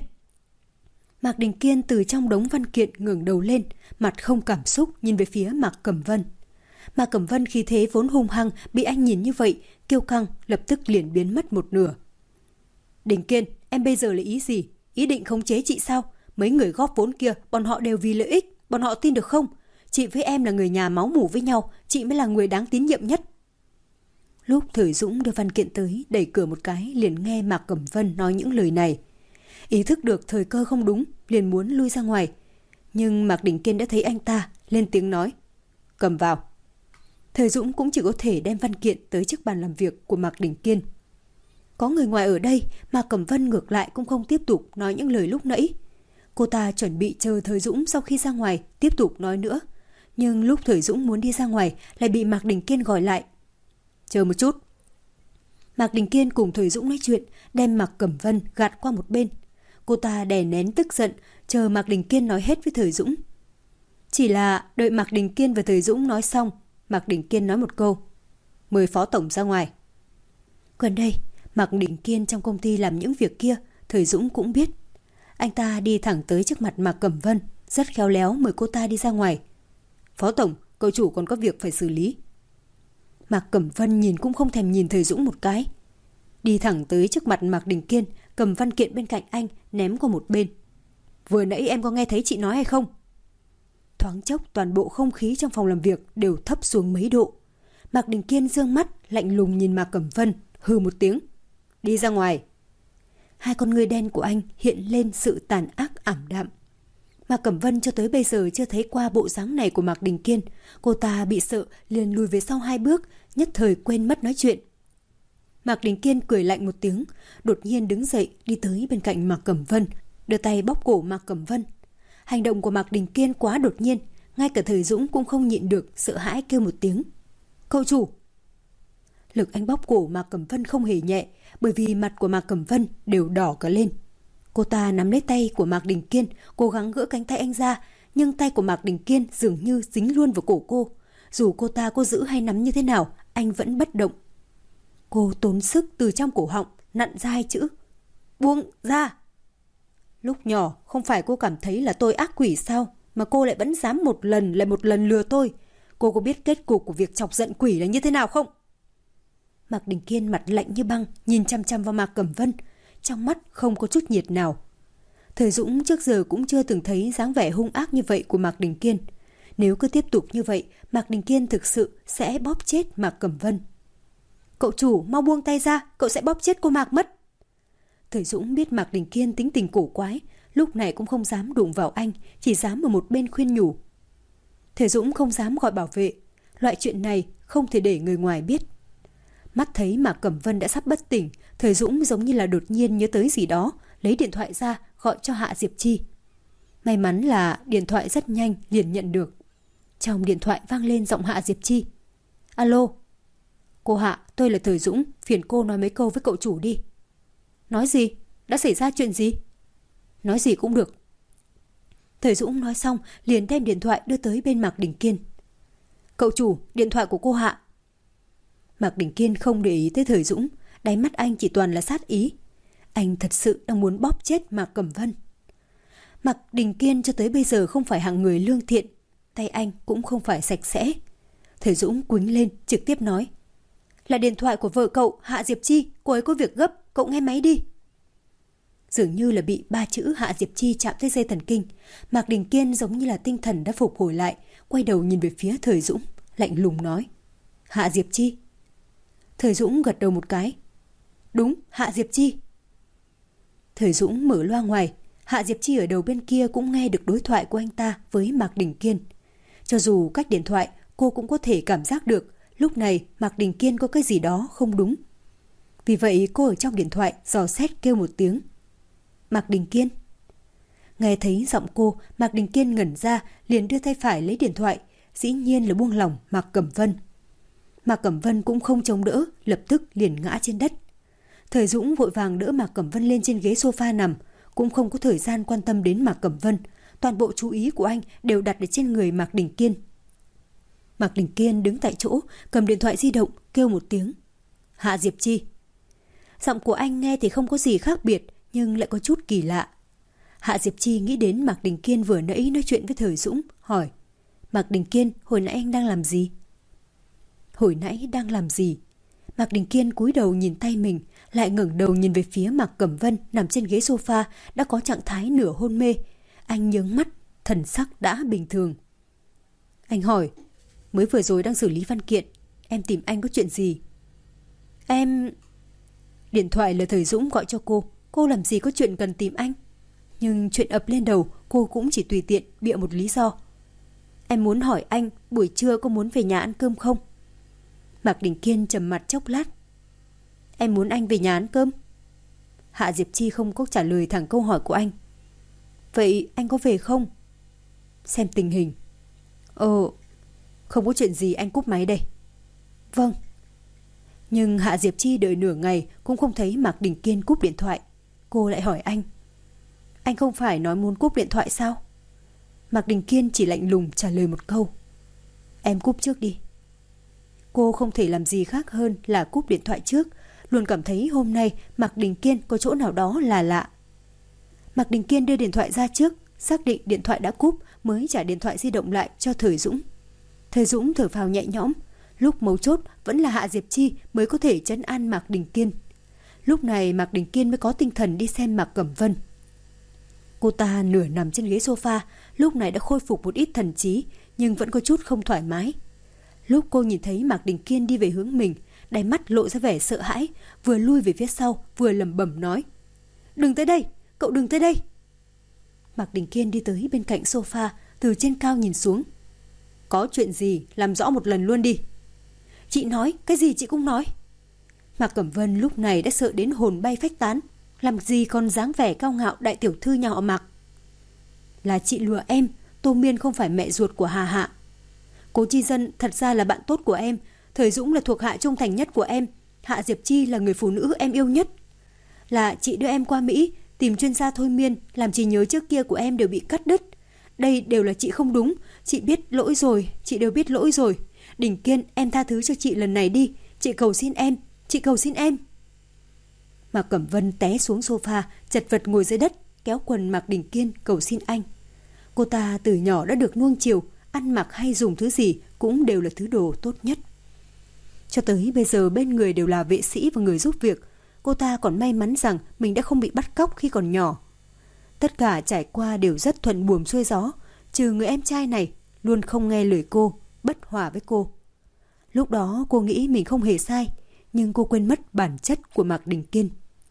Mạc Đình Kiên từ trong đống văn kiện ngẩng đầu lên, mặt không cảm xúc nhìn về phía Mạc Cẩm Vân. Mạc Cẩm Vân khí thế vốn hung hăng bị anh nhìn như vậy, kiêu căng lập tức liền biến mất một nửa. Đình Kiên, em bây giờ là ý gì? Ý định khống chế chị sao? Mấy người góp vốn kia, bọn họ đều vì lợi ích, bọn họ tin được không? Chị với em là người nhà máu mủ với nhau, chị mới là người đáng tín nhiệm nhất. Lúc Thời Dũng đưa văn kiện tới, đẩy cửa một cái, liền nghe Mạc Cẩm Vân nói những lời này. Ý thức được thời cơ không đúng, liền muốn lui ra ngoài. Nhưng Mạc Đình Kiên đã thấy anh ta, lên tiếng nói: Cầm vào. Thời Dũng cũng chỉ có thể đem văn kiện tới trước bàn làm việc của Mạc Đình Kiên. Có người ngoài ở đây, Mạc Cẩm Vân ngược lại cũng không tiếp tục nói những lời lúc nãy. Cô ta chuẩn bị chờ Thời Dũng sau khi ra ngoài tiếp tục nói nữa. Nhưng lúc Thời Dũng muốn đi ra ngoài lại bị Mạc Đình Kiên gọi lại. Chờ một chút. Mạc Đình Kiên cùng Thời Dũng nói chuyện, đem Mạc Cẩm Vân gạt qua một bên. Cô ta đè nén tức giận, chờ Mạc Đình Kiên nói hết với Thời Dũng. Chỉ là đợi Mạc Đình Kiên và Thời Dũng nói xong, Mạc Đình Kiên nói một câu: Mời Phó Tổng ra ngoài. Gần đây, Mạc Đình Kiên trong công ty làm những việc kia, Thời Dũng cũng biết. Anh ta đi thẳng tới trước mặt Mạc Cẩm Vân, rất khéo léo mời cô ta đi ra ngoài. Phó Tổng, cậu chủ còn có việc phải xử lý. Mạc Cẩm Vân nhìn cũng không thèm nhìn Thời Dũng một cái. Đi thẳng tới trước mặt Mạc Đình Kiên, cầm văn kiện bên cạnh anh ném qua một bên. Vừa nãy em có nghe thấy chị nói hay không? Thoáng chốc toàn bộ không khí trong phòng làm việc đều thấp xuống mấy độ. Mạc Đình Kiên giương mắt lạnh lùng nhìn Mạc Cẩm Vân, hừ một tiếng: Đi ra ngoài. Hai con ngươi đen của anh hiện lên sự tàn ác ảm đạm. Mạc Cẩm Vân cho tới bây giờ chưa thấy qua bộ dáng này của Mạc Đình Kiên. Cô ta bị sợ liền lùi về sau 2 bước, nhất thời quên mất nói chuyện. Mạc Đình Kiên cười lạnh một tiếng, đột nhiên đứng dậy đi tới bên cạnh Mạc Cẩm Vân, đưa tay bóp cổ Mạc Cẩm Vân. Hành động của Mạc Đình Kiên quá đột nhiên, ngay cả Thời Dũng cũng không nhịn được, sợ hãi kêu một tiếng: Cậu chủ! Lực anh bóp cổ Mạc Cẩm Vân không hề nhẹ, bởi vì mặt của Mạc Cẩm Vân đều đỏ cả lên. Cô ta nắm lấy tay của Mạc Đình Kiên, cố gắng gỡ cánh tay anh ra, nhưng tay của Mạc Đình Kiên dường như dính luôn vào cổ cô. Dù cô ta có giữ hay nắm như thế nào, anh vẫn bất động. Cô tốn sức từ trong cổ họng nặn ra 2 chữ: Buông ra! Lúc nhỏ không phải cô cảm thấy là tôi ác quỷ sao, mà cô lại vẫn dám một lần lại một lần lừa tôi. Cô có biết kết cục của việc chọc giận quỷ là như thế nào không? Mạc Đình Kiên mặt lạnh như băng nhìn chăm chăm vào Mạc Cẩm Vân, trong mắt không có chút nhiệt nào. Thời Dũng trước giờ cũng chưa từng thấy dáng vẻ hung ác như vậy của Mạc Đình Kiên. Nếu cứ tiếp tục như vậy, Mạc Đình Kiên thực sự sẽ bóp chết Mạc Cẩm Vân. Cậu chủ, mau buông tay ra, cậu sẽ bóp chết cô Mạc mất. Thời Dũng biết Mạc Đình Kiên tính tình cổ quái, lúc này cũng không dám đụng vào anh, chỉ dám ở một bên khuyên nhủ. Thời Dũng không dám gọi bảo vệ, loại chuyện này không thể để người ngoài biết. Mắt thấy Mạc Cẩm Vân đã sắp bất tỉnh, Thời Dũng giống như là đột nhiên nhớ tới gì đó, lấy điện thoại ra gọi cho Hạ Diệp Chi. May mắn là điện thoại rất nhanh liền nhận được. Trong điện thoại vang lên giọng Hạ Diệp Chi. Alo. Cô Hạ, tôi là Thời Dũng, phiền cô nói mấy câu với cậu chủ đi. Nói gì? Đã xảy ra chuyện gì? Nói gì cũng được. Thời Dũng nói xong liền đem điện thoại đưa tới bên Mạc Đình Kiên. Cậu chủ, điện thoại của cô Hạ. Mạc Đình Kiên không để ý tới Thời Dũng, đáy mắt anh chỉ toàn là sát ý. Anh thật sự đang muốn bóp chết Mạc Cẩm Vân. Mạc Đình Kiên cho tới bây giờ không phải hạng người lương thiện, tay anh cũng không phải sạch sẽ. Thời Dũng quýnh lên trực tiếp nói: Là điện thoại của vợ cậu, Hạ Diệp Chi, cô ấy có việc gấp, cậu nghe máy đi. Dường như là bị 3 chữ Hạ Diệp Chi chạm tới dây thần kinh, Mạc Đình Kiên giống như là tinh thần đã phục hồi lại, quay đầu nhìn về phía Thời Dũng, lạnh lùng nói: Hạ Diệp Chi. Thời Dũng gật đầu một cái. Đúng, Hạ Diệp Chi. Thời Dũng mở loa ngoài, Hạ Diệp Chi ở đầu bên kia cũng nghe được đối thoại của anh ta với Mạc Đình Kiên. Cho dù cách điện thoại, cô cũng có thể cảm giác được lúc này Mạc Đình Kiên có cái gì đó không đúng. Vì vậy cô ở trong điện thoại dò xét kêu một tiếng: Mạc Đình Kiên. Nghe thấy giọng cô, Mạc Đình Kiên ngẩn ra, liền đưa tay phải lấy điện thoại, dĩ nhiên là buông lỏng Mạc Cẩm Vân. Mạc Cẩm Vân cũng không chống đỡ, lập tức liền ngã trên đất. Thời Dũng vội vàng đỡ Mạc Cẩm Vân lên trên ghế sofa nằm, cũng không có thời gian quan tâm đến Mạc Cẩm Vân, toàn bộ chú ý của anh đều đặt ở trên người Mạc Đình Kiên. Mạc Đình Kiên đứng tại chỗ, cầm điện thoại di động, kêu một tiếng. Hạ Diệp Chi. Giọng của anh nghe thì không có gì khác biệt, nhưng lại có chút kỳ lạ. Hạ Diệp Chi nghĩ đến Mạc Đình Kiên vừa nãy nói chuyện với Thời Dũng, hỏi. Mạc Đình Kiên, hồi nãy anh đang làm gì? Hồi nãy đang làm gì? Mạc Đình Kiên cúi đầu nhìn tay mình, lại ngẩng đầu nhìn về phía Mạc Cẩm Vân nằm trên ghế sofa đã có trạng thái nửa hôn mê. Anh nhướng mắt, thần sắc đã bình thường. Anh hỏi, mới vừa rồi đang xử lý văn kiện, em tìm anh có chuyện gì? Em... Điện thoại là Thời Dũng gọi cho cô làm gì có chuyện cần tìm anh? Nhưng chuyện ập lên đầu, cô cũng chỉ tùy tiện bịa một lý do. Em muốn hỏi anh, buổi trưa có muốn về nhà ăn cơm không? Mạc Đình Kiên trầm mặt chốc lát. Em muốn anh về nhà ăn cơm? Hạ Diệp Chi không có trả lời thẳng câu hỏi của anh. Vậy anh có về không? Xem tình hình. Không có chuyện gì, anh cúp máy đây. Vâng. Nhưng Hạ Diệp Chi đợi nửa ngày cũng không thấy Mạc Đình Kiên cúp điện thoại. Cô lại hỏi anh. Anh không phải nói muốn cúp điện thoại sao? Mạc Đình Kiên chỉ lạnh lùng trả lời một câu. Em cúp trước đi. Cô không thể làm gì khác hơn là cúp điện thoại trước, luôn cảm thấy hôm nay Mạc Đình Kiên có chỗ nào đó là lạ. Mạc Đình Kiên đưa điện thoại ra trước, xác định điện thoại đã cúp mới trả điện thoại di động lại cho Thời Dũng. Thời Dũng thở phào nhẹ nhõm, lúc mấu chốt vẫn là Hạ Diệp Chi mới có thể trấn an Mạc Đình Kiên. Lúc này Mạc Đình Kiên mới có tinh thần đi xem Mạc Cẩm Vân. Cô ta nửa nằm trên ghế sofa, lúc này đã khôi phục một ít thần trí, nhưng vẫn có chút không thoải mái. Lúc cô nhìn thấy Mạc Đình Kiên đi về hướng mình, đáy mắt lộ ra vẻ sợ hãi, vừa lui về phía sau, vừa lẩm bẩm nói. Đừng tới đây, cậu đừng tới đây. Mạc Đình Kiên đi tới bên cạnh sofa, từ trên cao nhìn xuống. Có chuyện gì, làm rõ một lần luôn đi. Chị nói, cái gì chị cũng nói. Mạc Cẩm Vân lúc này đã sợ đến hồn bay phách tán, làm gì còn dáng vẻ cao ngạo đại tiểu thư nhà họ Mạc. Là chị lừa em, Tô Miên không phải mẹ ruột của Hà Hạ. Cố Chi Dân thật ra là bạn tốt của em, Thời Dũng là thuộc hạ trung thành nhất của em, Hạ Diệp Chi là người phụ nữ em yêu nhất. Là chị đưa em qua Mỹ tìm chuyên gia thôi miên, làm trí nhớ trước kia của em đều bị cắt đứt. Đây đều là chị không đúng, chị biết lỗi rồi, chị đều biết lỗi rồi. Đình Kiên, em tha thứ cho chị lần này đi, chị cầu xin em, chị cầu xin em. Mạc Cẩm Vân té xuống sofa, chật vật ngồi dưới đất, kéo quần Mạc Đình Kiên cầu xin anh. Cô ta từ nhỏ đã được nuông chiều, ăn mặc hay dùng thứ gì cũng đều là thứ đồ tốt nhất. Cho tới bây giờ bên người đều là vệ sĩ và người giúp việc, cô ta còn may mắn rằng mình đã không bị bắt cóc khi còn nhỏ. Tất cả trải qua đều rất thuận buồm xuôi gió, trừ người em trai này luôn không nghe lời cô, bất hòa với cô. Lúc đó cô nghĩ mình không hề sai, nhưng cô quên mất bản chất của Mạc Đình Kiên.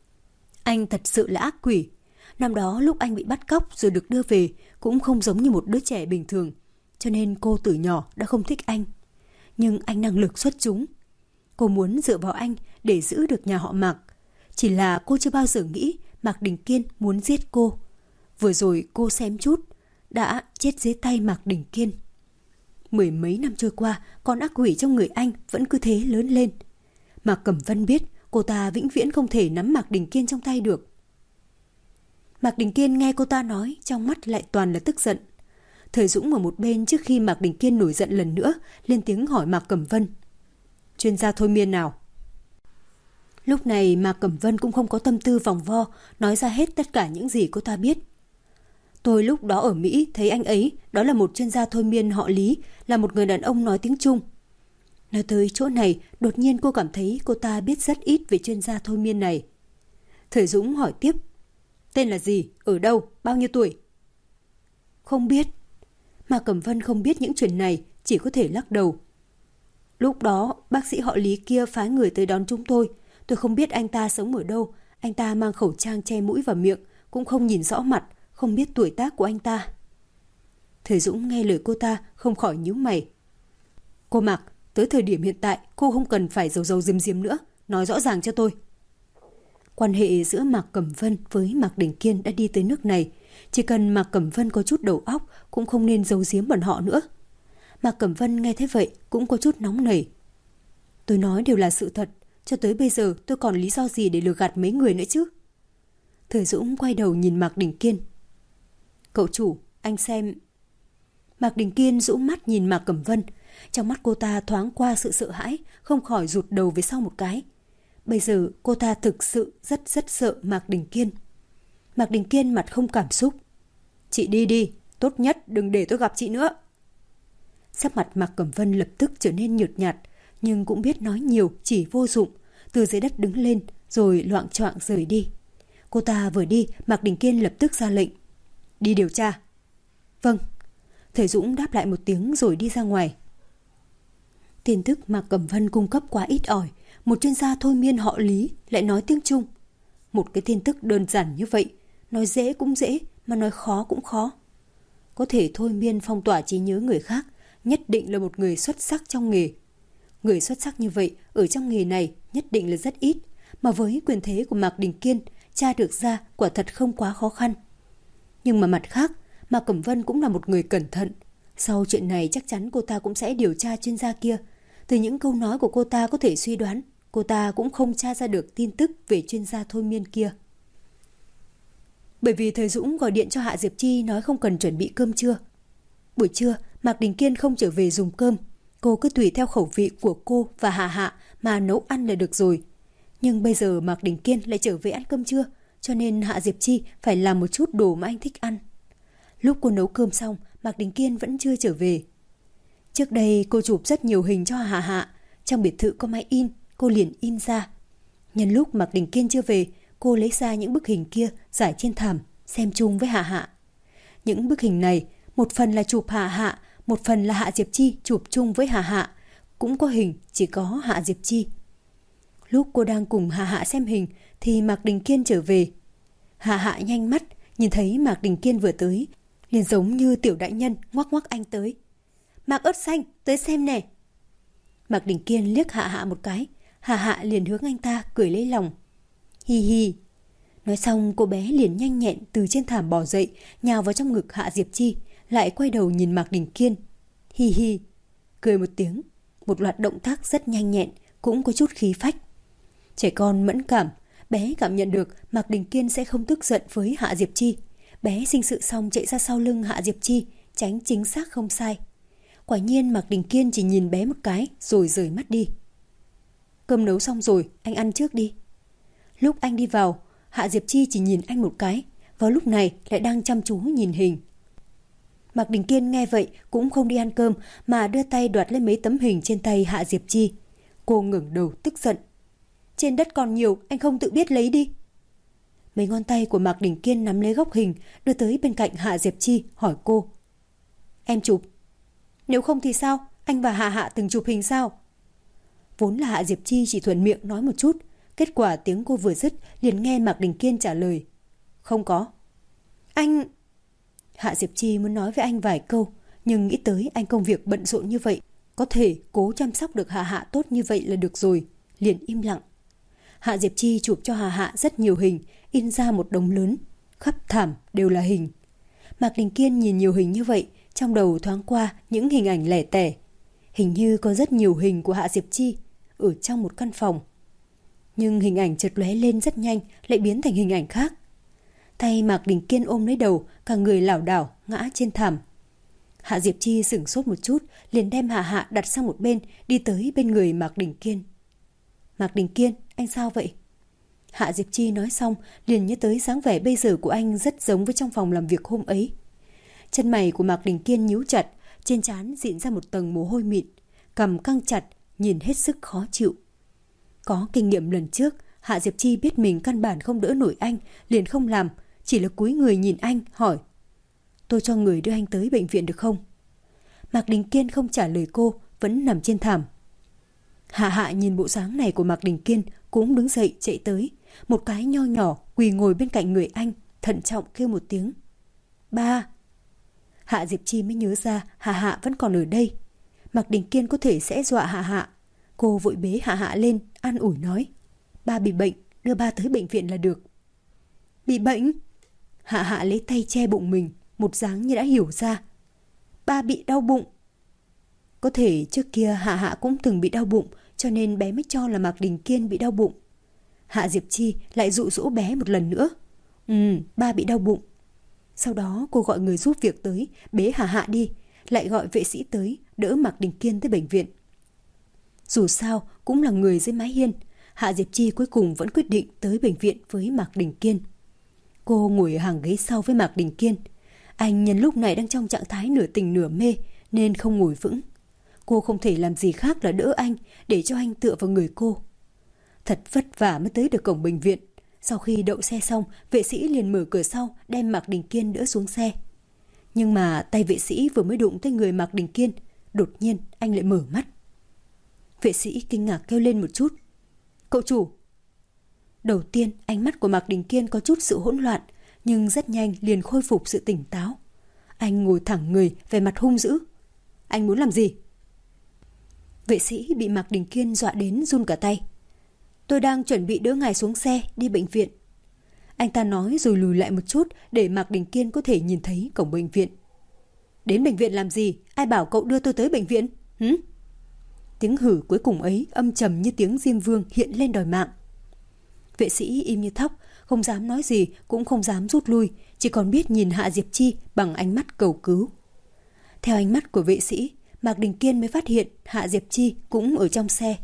Anh thật sự là ác quỷ. Năm đó lúc anh bị bắt cóc rồi được đưa về cũng không giống như một đứa trẻ bình thường, cho nên cô từ nhỏ đã không thích anh. Nhưng anh năng lực xuất chúng. Cô muốn dựa vào anh để giữ được nhà họ Mạc. Chỉ là cô chưa bao giờ nghĩ Mạc Đình Kiên muốn giết cô. Vừa rồi cô xém chút đã chết dưới tay Mạc Đình Kiên. Mười mấy năm trôi qua, con ác quỷ trong người anh vẫn cứ thế lớn lên. Mạc Cẩm Vân biết cô ta vĩnh viễn không thể nắm Mạc Đình Kiên trong tay được. Mạc Đình Kiên nghe cô ta nói, trong mắt lại toàn là tức giận. Thời Dũng ở một bên trước khi Mạc Đình Kiên nổi giận lần nữa, lên tiếng hỏi Mạc Cẩm Vân. Chuyên gia thôi miên nào? Lúc này Mạc Cẩm Vân cũng không có tâm tư vòng vo, nói ra hết tất cả những gì cô ta biết. Tôi lúc đó ở Mỹ thấy anh ấy, đó là một chuyên gia thôi miên họ Lý, là một người đàn ông nói tiếng Trung. Nói tới chỗ này, đột nhiên cô cảm thấy cô ta biết rất ít về chuyên gia thôi miên này. Thời Dũng hỏi tiếp. Tên là gì? Ở đâu? Bao nhiêu tuổi? Không biết. Mạc Cẩm Vân không biết những chuyện này, chỉ có thể lắc đầu. Lúc đó, bác sĩ họ Lý kia phái người tới đón chúng tôi. Tôi không biết anh ta sống ở đâu. Anh ta mang khẩu trang che mũi và miệng, cũng không nhìn rõ mặt, không biết tuổi tác của anh ta. Thời Dũng nghe lời cô ta, không khỏi nhíu mày. Cô Mạc, tới thời điểm hiện tại, cô không cần phải giấu diếm diếm nữa. Nói rõ ràng cho tôi. Quan hệ giữa Mạc Cẩm Vân với Mạc Đình Kiên đã đi tới nước này. Chỉ cần Mạc Cẩm Vân có chút đầu óc cũng không nên giấu giếm bọn họ nữa. Mạc Cẩm Vân nghe thế vậy cũng có chút nóng nảy. Tôi nói đều là sự thật, cho tới bây giờ tôi còn lý do gì để lừa gạt mấy người nữa chứ? Thời Dũng quay đầu nhìn Mạc Đình Kiên. Cậu chủ, anh xem. Mạc Đình Kiên rũ mắt nhìn Mạc Cẩm Vân. Trong mắt cô ta thoáng qua sự sợ hãi, không khỏi rụt đầu về sau một cái. Bây giờ cô ta thực sự rất sợ Mạc Đình Kiên. Mạc Đình Kiên mặt không cảm xúc. Chị đi đi, tốt nhất đừng để tôi gặp chị nữa. Sắc mặt Mạc Cẩm Vân lập tức trở nên nhợt nhạt, nhưng cũng biết nói nhiều chỉ vô dụng. Từ dưới đất đứng lên rồi loạng choạng rời đi. Cô ta vừa đi, Mạc Đình Kiên lập tức ra lệnh. Đi điều tra. Vâng. Thời Dũng đáp lại một tiếng rồi đi ra ngoài. Tin tức Mạc Cẩm Vân cung cấp quá ít ỏi. Một chuyên gia thôi miên họ Lý lại nói tiếng Trung. Một cái tin tức đơn giản như vậy, nói dễ cũng dễ, mà nói khó cũng khó. Có thể thôi miên phong tỏa trí nhớ người khác, nhất định là một người xuất sắc trong nghề. Người xuất sắc như vậy ở trong nghề này nhất định là rất ít, mà với quyền thế của Mạc Đình Kiên, tra được ra quả thật không quá khó khăn. Nhưng mà mặt khác, Mạc Cẩm Vân cũng là một người cẩn thận. Sau chuyện này chắc chắn cô ta cũng sẽ điều tra chuyên gia kia. Từ những câu nói của cô ta có thể suy đoán, cô ta cũng không tra ra được tin tức về chuyên gia thôi miên kia. Bởi vì Thời Dũng gọi điện cho Hạ Diệp Chi nói không cần chuẩn bị cơm trưa. Buổi trưa, Mạc Đình Kiên không trở về dùng cơm. Cô cứ tùy theo khẩu vị của cô và Hạ Hạ mà nấu ăn là được rồi. Nhưng bây giờ Mạc Đình Kiên lại trở về ăn cơm trưa, cho nên Hạ Diệp Chi phải làm một chút đồ mà anh thích ăn. Lúc cô nấu cơm xong, Mạc Đình Kiên vẫn chưa trở về. Trước đây cô chụp rất nhiều hình cho Hạ Hạ. Trong biệt thự có máy in, cô liền in ra. Nhân lúc Mạc Đình Kiên chưa về, cô lấy ra những bức hình kia rải trên thảm, xem chung với Hạ Hạ. Những bức hình này, một phần là chụp Hạ Hạ, một phần là Hạ Diệp Chi chụp chung với Hạ Hạ. Cũng có hình chỉ có Hạ Diệp Chi. Lúc cô đang cùng Hạ Hạ xem hình thì Mạc Đình Kiên trở về. Hạ Hạ nhanh mắt, nhìn thấy Mạc Đình Kiên vừa tới, liền giống như tiểu đại nhân ngoắc ngoắc anh tới. Mạc ớt xanh, tới xem nè. Mạc Đình Kiên liếc Hạ Hạ một cái, Hạ Hạ liền hướng anh ta cười lấy lòng. Hi hi. Nói xong cô bé liền nhanh nhẹn từ trên thảm bò dậy, nhào vào trong ngực Hạ Diệp Chi, lại quay đầu nhìn Mạc Đình Kiên. Hi hi. Cười một tiếng, một loạt động tác rất nhanh nhẹn, cũng có chút khí phách. Trẻ con mẫn cảm, bé cảm nhận được Mạc Đình Kiên sẽ không tức giận với Hạ Diệp Chi. Bé sinh sự xong chạy ra sau lưng Hạ Diệp Chi, tránh chính xác không sai. Quả nhiên Mạc Đình Kiên chỉ nhìn bé một cái rồi rời mắt đi. Cơm nấu xong rồi, anh ăn trước đi. Lúc anh đi vào, Hạ Diệp Chi chỉ nhìn anh một cái, vào lúc này lại đang chăm chú nhìn hình. Mạc Đình Kiên nghe vậy cũng không đi ăn cơm mà đưa tay đoạt lấy mấy tấm hình trên tay Hạ Diệp Chi. Cô ngẩng đầu tức giận. Trên đất còn nhiều, anh không tự biết lấy đi. Mấy ngón tay của Mạc Đình Kiên nắm lấy góc hình, đưa tới bên cạnh Hạ Diệp Chi, hỏi cô. Em chụp. Nếu không thì sao? Anh và Hạ Hạ từng chụp hình sao? Vốn là Hạ Diệp Chi chỉ thuận miệng nói một chút, kết quả tiếng cô vừa dứt liền nghe Mạc Đình Kiên trả lời. Không có. Anh... Hạ Diệp Chi muốn nói với anh vài câu, nhưng nghĩ tới anh công việc bận rộn như vậy, có thể cố chăm sóc được Hạ Hạ tốt như vậy là được rồi, liền im lặng. Hạ Diệp Chi chụp cho Hạ Hạ rất nhiều hình, in ra một đống lớn, khắp thảm đều là hình. Mạc Đình Kiên nhìn nhiều hình như vậy, trong đầu thoáng qua những hình ảnh lẻ tẻ. Hình như có rất nhiều hình của Hạ Diệp Chi ở trong một căn phòng. Nhưng hình ảnh chợt lóe lên rất nhanh, lại biến thành hình ảnh khác. Tay Mạc Đình Kiên ôm lấy đầu, cả người lảo đảo ngã trên thảm. Hạ Diệp Chi sửng sốt một chút, liền đem Hạ Hạ đặt sang một bên, đi tới bên người Mạc Đình Kiên. Mạc Đình Kiên, anh sao vậy? Hạ Diệp Chi nói xong, liền nhớ tới dáng vẻ bây giờ của anh rất giống với trong phòng làm việc hôm ấy. Chân mày của Mạc Đình Kiên nhíu chặt, trên trán dịn ra một tầng mồ hôi mịn, cằm căng chặt, nhìn hết sức khó chịu. Có kinh nghiệm lần trước, Hạ Diệp Chi biết mình căn bản không đỡ nổi anh, liền không làm, chỉ là cúi người nhìn anh, hỏi. Tôi cho người đưa anh tới bệnh viện được không? Mạc Đình Kiên không trả lời cô, vẫn nằm trên thảm. Hạ Hạ nhìn bộ dáng này của Mạc Đình Kiên cũng đứng dậy chạy tới, một cái nho nhỏ quỳ ngồi bên cạnh người anh, thận trọng kêu một tiếng. Ba! Hạ Diệp Chi mới nhớ ra Hạ Hạ vẫn còn ở đây. Mạc Đình Kiên có thể sẽ dọa Hạ Hạ. Cô vội bế Hạ Hạ lên, an ủi nói. Ba bị bệnh, đưa ba tới bệnh viện là được. Bị bệnh? Hạ Hạ lấy tay che bụng mình, một dáng như đã hiểu ra. Ba bị đau bụng. Có thể trước kia Hạ Hạ cũng từng bị đau bụng, cho nên bé mới cho là Mạc Đình Kiên bị đau bụng. Hạ Diệp Chi lại dụ dỗ bé một lần nữa. Ba bị đau bụng. Sau đó cô gọi người giúp việc tới, bế Hạ Hạ đi, lại gọi vệ sĩ tới, đỡ Mạc Đình Kiên tới bệnh viện. Dù sao cũng là người dưới mái hiên, Hạ Diệp Chi cuối cùng vẫn quyết định tới bệnh viện với Mạc Đình Kiên. Cô ngồi ở hàng ghế sau với Mạc Đình Kiên. Anh nhân lúc này đang trong trạng thái nửa tỉnh nửa mê nên không ngồi vững. Cô không thể làm gì khác là đỡ anh, để cho anh tựa vào người cô. Thật vất vả mới tới được cổng bệnh viện. Sau khi đậu xe xong, vệ sĩ liền mở cửa sau đem Mạc Đình Kiên đỡ xuống xe. Nhưng mà tay vệ sĩ vừa mới đụng tới người Mạc Đình Kiên, đột nhiên anh lại mở mắt. Vệ sĩ kinh ngạc kêu lên một chút. Cậu chủ! Đầu tiên ánh mắt của Mạc Đình Kiên có chút sự hỗn loạn, nhưng rất nhanh liền khôi phục sự tỉnh táo. Anh ngồi thẳng người, vẻ mặt hung dữ. Anh muốn làm gì? Vệ sĩ bị Mạc Đình Kiên dọa đến run cả tay. Tôi đang chuẩn bị đỡ ngài xuống xe đi bệnh viện. Anh ta nói rồi lùi lại một chút để Mạc Đình Kiên có thể nhìn thấy cổng bệnh viện. Đến bệnh viện làm gì? Ai bảo cậu đưa tôi tới bệnh viện? Tiếng hử cuối cùng ấy âm trầm như tiếng Diêm Vương hiện lên đòi mạng. Vệ sĩ im như thóc, không dám nói gì, cũng không dám rút lui, chỉ còn biết nhìn Hạ Diệp Chi bằng ánh mắt cầu cứu. Theo ánh mắt của vệ sĩ, Mạc Đình Kiên mới phát hiện Hạ Diệp Chi cũng ở trong xe.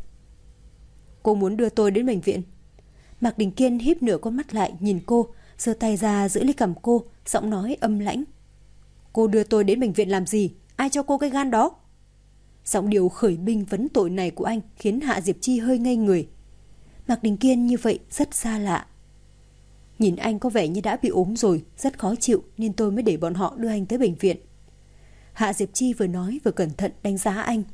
Cô muốn đưa tôi đến bệnh viện? Mạc Đình Kiên híp nửa con mắt lại nhìn cô, giơ tay ra giữ lấy cằm cô, giọng nói âm lãnh. Cô đưa tôi đến bệnh viện làm gì? Ai cho cô cái gan đó? Giọng điệu khởi binh vấn tội này của anh khiến Hạ Diệp Chi hơi ngây người. Mạc Đình Kiên như vậy rất xa lạ. Nhìn anh có vẻ như đã bị ốm rồi, rất khó chịu nên tôi mới để bọn họ đưa anh tới bệnh viện. Hạ Diệp Chi vừa nói vừa cẩn thận đánh giá anh.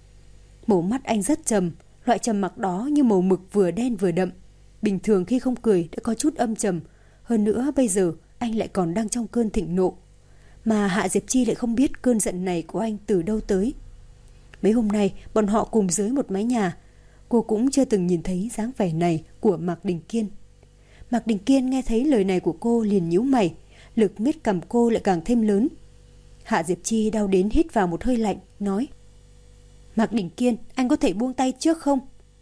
Màu mắt anh rất trầm, loại trầm mặc đó như màu mực vừa đen vừa đậm. Bình thường khi không cười đã có chút âm trầm, hơn nữa bây giờ anh lại còn đang trong cơn thịnh nộ. Mà Hạ Diệp Chi lại không biết cơn giận này của anh từ đâu tới. Mấy hôm nay bọn họ cùng dưới một mái nhà, cô cũng chưa từng nhìn thấy dáng vẻ này của Mạc Đình Kiên. Mạc Đình Kiên nghe thấy lời này của cô liền nhíu mày, lực miết cầm cô lại càng thêm lớn. Hạ Diệp Chi đau đến hít vào một hơi lạnh, nói: Mạc Đình Kiên, anh có thể buông tay trước không?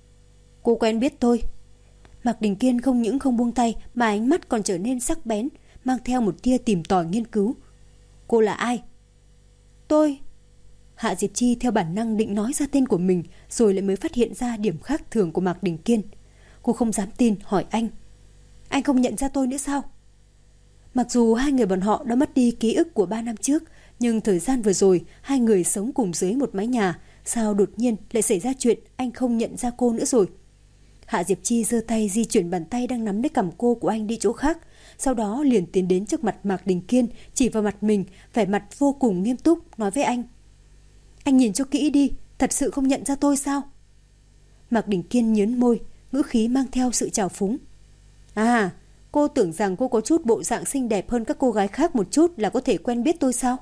Cô quen biết tôi. Mạc Đình Kiên không những không buông tay mà ánh mắt còn trở nên sắc bén, mang theo một tia tìm tòi nghiên cứu. Cô là ai? Tôi... Hạ Diệp Chi theo bản năng định nói ra tên của mình, rồi lại mới phát hiện ra điểm khác thường của Mạc Đình Kiên. Cô không dám tin hỏi anh: Anh không nhận ra tôi nữa sao? Mặc dù hai người bọn họ đã mất đi ký ức của 3 năm trước, nhưng thời gian vừa rồi hai người sống cùng dưới một mái nhà, sao đột nhiên lại xảy ra chuyện anh không nhận ra cô nữa rồi? Hạ Diệp Chi giơ tay di chuyển bàn tay đang nắm lấy cằm cô của anh đi chỗ khác, sau đó liền tiến đến trước mặt Mạc Đình Kiên, chỉ vào mặt mình, vẻ mặt vô cùng nghiêm túc nói với anh: Anh nhìn cho kỹ đi, thật sự không nhận ra tôi sao? Mạc Đình Kiên nhếch môi, ngữ khí mang theo sự trào phúng. À, cô tưởng rằng cô có chút bộ dạng xinh đẹp hơn các cô gái khác một chút là có thể quen biết tôi sao?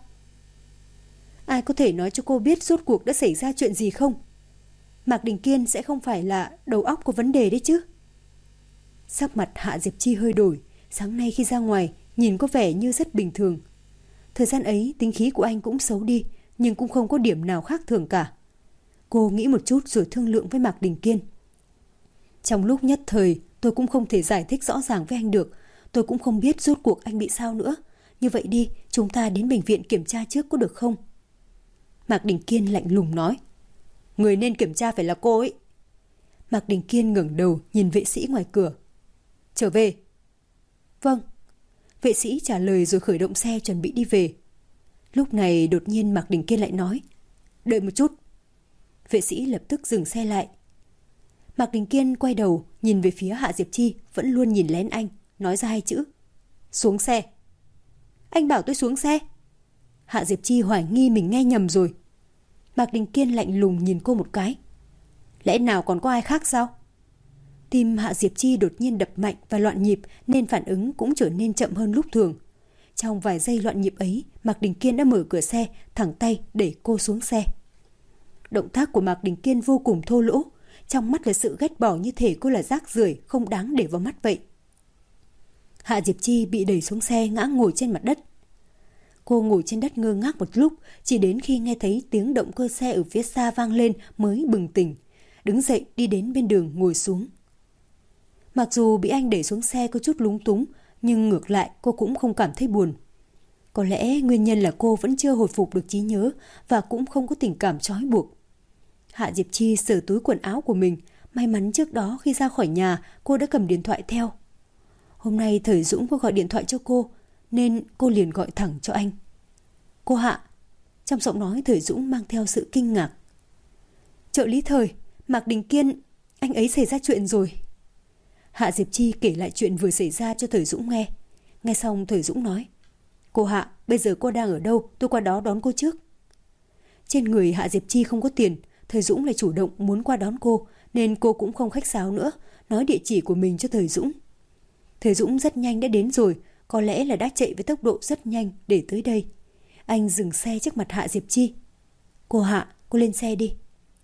Ai có thể nói cho cô biết rốt cuộc đã xảy ra chuyện gì không? Mạc Đình Kiên sẽ không phải là đầu óc có vấn đề đấy chứ? Sắc mặt Hạ Diệp Chi hơi đổi, sáng nay khi ra ngoài nhìn có vẻ như rất bình thường. Thời gian ấy tính khí của anh cũng xấu đi, nhưng cũng không có điểm nào khác thường cả. Cô nghĩ một chút rồi thương lượng với Mạc Đình Kiên. Trong lúc nhất thời tôi cũng không thể giải thích rõ ràng với anh được. Tôi cũng không biết rốt cuộc anh bị sao nữa. Như vậy đi, chúng ta đến bệnh viện kiểm tra trước có được không? Mạc Đình Kiên lạnh lùng nói. Người nên kiểm tra phải là cô ấy. Mạc Đình Kiên ngẩng đầu nhìn vệ sĩ ngoài cửa. Trở về. Vâng. Vệ sĩ trả lời rồi khởi động xe chuẩn bị đi về. Lúc này đột nhiên Mạc Đình Kiên lại nói. Đợi một chút. Vệ sĩ lập tức dừng xe lại. Mạc Đình Kiên quay đầu nhìn về phía Hạ Diệp Chi, vẫn luôn nhìn lén anh, nói ra 2 chữ. Xuống xe. Anh bảo tôi xuống xe. Hạ Diệp Chi hoài nghi mình nghe nhầm rồi. Mạc Đình Kiên lạnh lùng nhìn cô một cái. Lẽ nào còn có ai khác sao? Tim Hạ Diệp Chi đột nhiên đập mạnh và loạn nhịp nên phản ứng cũng trở nên chậm hơn lúc thường. Trong vài giây loạn nhịp ấy, Mạc Đình Kiên đã mở cửa xe, thẳng tay đẩy cô xuống xe. Động tác của Mạc Đình Kiên vô cùng thô lỗ, trong mắt là sự ghét bỏ như thể cô là rác rưởi không đáng để vào mắt vậy. Hạ Diệp Chi bị đẩy xuống xe ngã ngồi trên mặt đất. Cô ngồi trên đất ngơ ngác một lúc, chỉ đến khi nghe thấy tiếng động cơ xe ở phía xa vang lên mới bừng tỉnh, đứng dậy đi đến bên đường ngồi xuống. Mặc dù bị anh đẩy xuống xe có chút lúng túng, nhưng ngược lại cô cũng không cảm thấy buồn. Có lẽ nguyên nhân là cô vẫn chưa hồi phục được trí nhớ và cũng không có tình cảm trói buộc. Hạ Diệp Chi sờ túi quần áo của mình, may mắn trước đó khi ra khỏi nhà cô đã cầm điện thoại theo. Hôm nay Thời Dũng có gọi điện thoại cho cô, nên cô liền gọi thẳng cho anh. Cô Hạ. Trong giọng nói Thời Dũng mang theo sự kinh ngạc. Trợ lý Thời, Mạc Đình Kiên, anh ấy xảy ra chuyện rồi. Hạ Diệp Chi kể lại chuyện vừa xảy ra cho Thời Dũng nghe. Nghe xong Thời Dũng nói, cô Hạ, bây giờ cô đang ở đâu, tôi qua đó đón cô trước. Trên người Hạ Diệp Chi không có tiền, Thời Dũng lại chủ động muốn qua đón cô, nên cô cũng không khách sáo nữa, nói địa chỉ của mình cho Thời Dũng. Thời Dũng rất nhanh đã đến rồi, có lẽ là đã chạy với tốc độ rất nhanh để tới đây. Anh dừng xe trước mặt Hạ Diệp Chi. Cô Hạ, cô lên xe đi.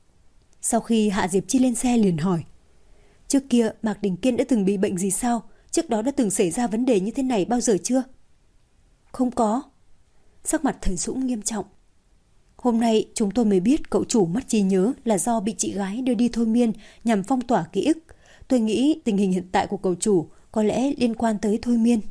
Sau khi Hạ Diệp Chi lên xe liền hỏi, trước kia Mạc Đình Kiên đã từng bị bệnh gì sao? Trước đó đã từng xảy ra vấn đề như thế này bao giờ chưa? Không có. Sắc mặt Thời Dũng nghiêm trọng. Hôm nay chúng tôi mới biết cậu chủ mất trí nhớ là do bị chị gái đưa đi thôi miên nhằm phong tỏa ký ức. Tôi nghĩ tình hình hiện tại của cậu chủ có lẽ liên quan tới thôi miên.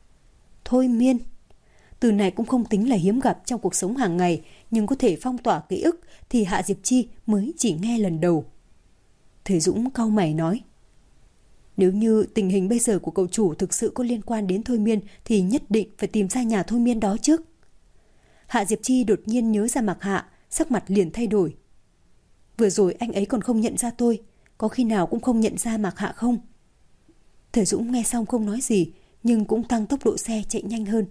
Thôi miên? Từ này cũng không tính là hiếm gặp trong cuộc sống hàng ngày, nhưng có thể phong tỏa ký ức thì Hạ Diệp Chi mới chỉ nghe lần đầu. Thời Dũng cau mày nói, nếu như tình hình bây giờ của cậu chủ thực sự có liên quan đến thôi miên thì nhất định phải tìm ra nhà thôi miên đó trước. Hạ Diệp Chi đột nhiên nhớ ra Mạc Hạ, sắc mặt liền thay đổi. Vừa rồi anh ấy còn không nhận ra tôi, có khi nào cũng không nhận ra Mạc Hạ không? Thời Dũng nghe xong không nói gì, nhưng cũng tăng tốc độ xe chạy nhanh hơn.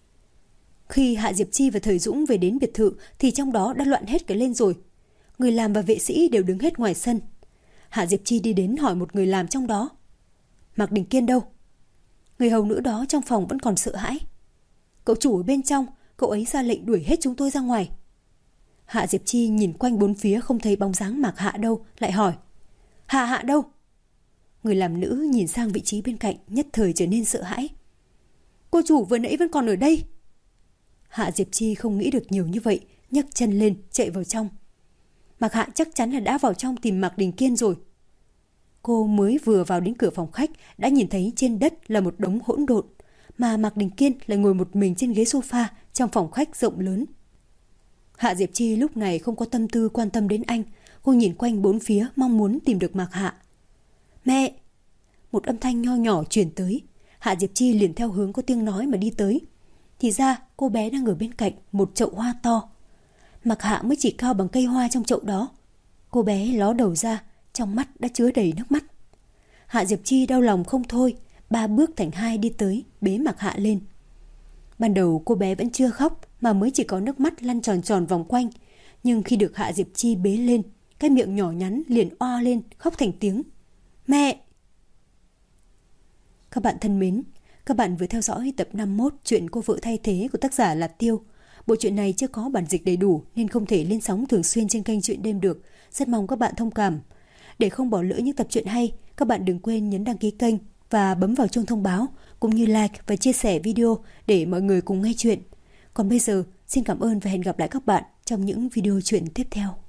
Khi Hạ Diệp Chi và Thời Dũng về đến biệt thự thì trong đó đã loạn hết cả lên rồi. Người làm và vệ sĩ đều đứng hết ngoài sân. Hạ Diệp Chi đi đến hỏi một người làm trong đó, Mạc Đình Kiên đâu? Người hầu nữ đó trong phòng vẫn còn sợ hãi. Cậu chủ ở bên trong, cậu ấy ra lệnh đuổi hết chúng tôi ra ngoài. Hạ Diệp Chi nhìn quanh bốn phía không thấy bóng dáng Mạc Hạ đâu, lại hỏi, Hạ đâu? Người làm nữ nhìn sang vị trí bên cạnh, nhất thời trở nên sợ hãi. Cô chủ vừa nãy vẫn còn ở đây. Hạ Diệp Chi không nghĩ được nhiều như vậy, nhấc chân lên chạy vào trong. Mạc Hạ chắc chắn là đã vào trong tìm Mạc Đình Kiên rồi. Cô mới vừa vào đến cửa phòng khách đã nhìn thấy trên đất là một đống hỗn độn, mà Mạc Đình Kiên lại ngồi một mình trên ghế sofa trong phòng khách rộng lớn. Hạ Diệp Chi lúc này không có tâm tư quan tâm đến anh, cô nhìn quanh bốn phía mong muốn tìm được Mạc Hạ. Mẹ! Một âm thanh nho nhỏ truyền tới. Hạ Diệp Chi liền theo hướng có tiếng nói mà đi tới. Thì ra cô bé đang ở bên cạnh một chậu hoa to. Mạc Hạ mới chỉ cao bằng cây hoa trong chậu đó. Cô bé ló đầu ra, trong mắt đã chứa đầy nước mắt. Hạ Diệp Chi đau lòng không thôi, 3 bước thành 2 đi tới bế Mạc Hạ lên. Ban đầu cô bé vẫn chưa khóc mà mới chỉ có nước mắt lăn tròn tròn vòng quanh, nhưng khi được Hạ Diệp Chi bế lên, cái miệng nhỏ nhắn liền oa lên khóc thành tiếng mẹ. Các bạn thân mến, các bạn vừa theo dõi tập 51 chuyện Cô vợ thay thế của tác giả là Tiêu. Bộ truyện này chưa có bản dịch đầy đủ nên không thể lên sóng thường xuyên trên kênh Truyện Đêm được, rất mong các bạn thông cảm. Để không bỏ lỡ những tập truyện hay, các bạn đừng quên nhấn đăng ký kênh và bấm vào chuông thông báo, cũng như like và chia sẻ video để mọi người cùng nghe chuyện. Còn bây giờ, xin cảm ơn và hẹn gặp lại các bạn trong những video chuyện tiếp theo.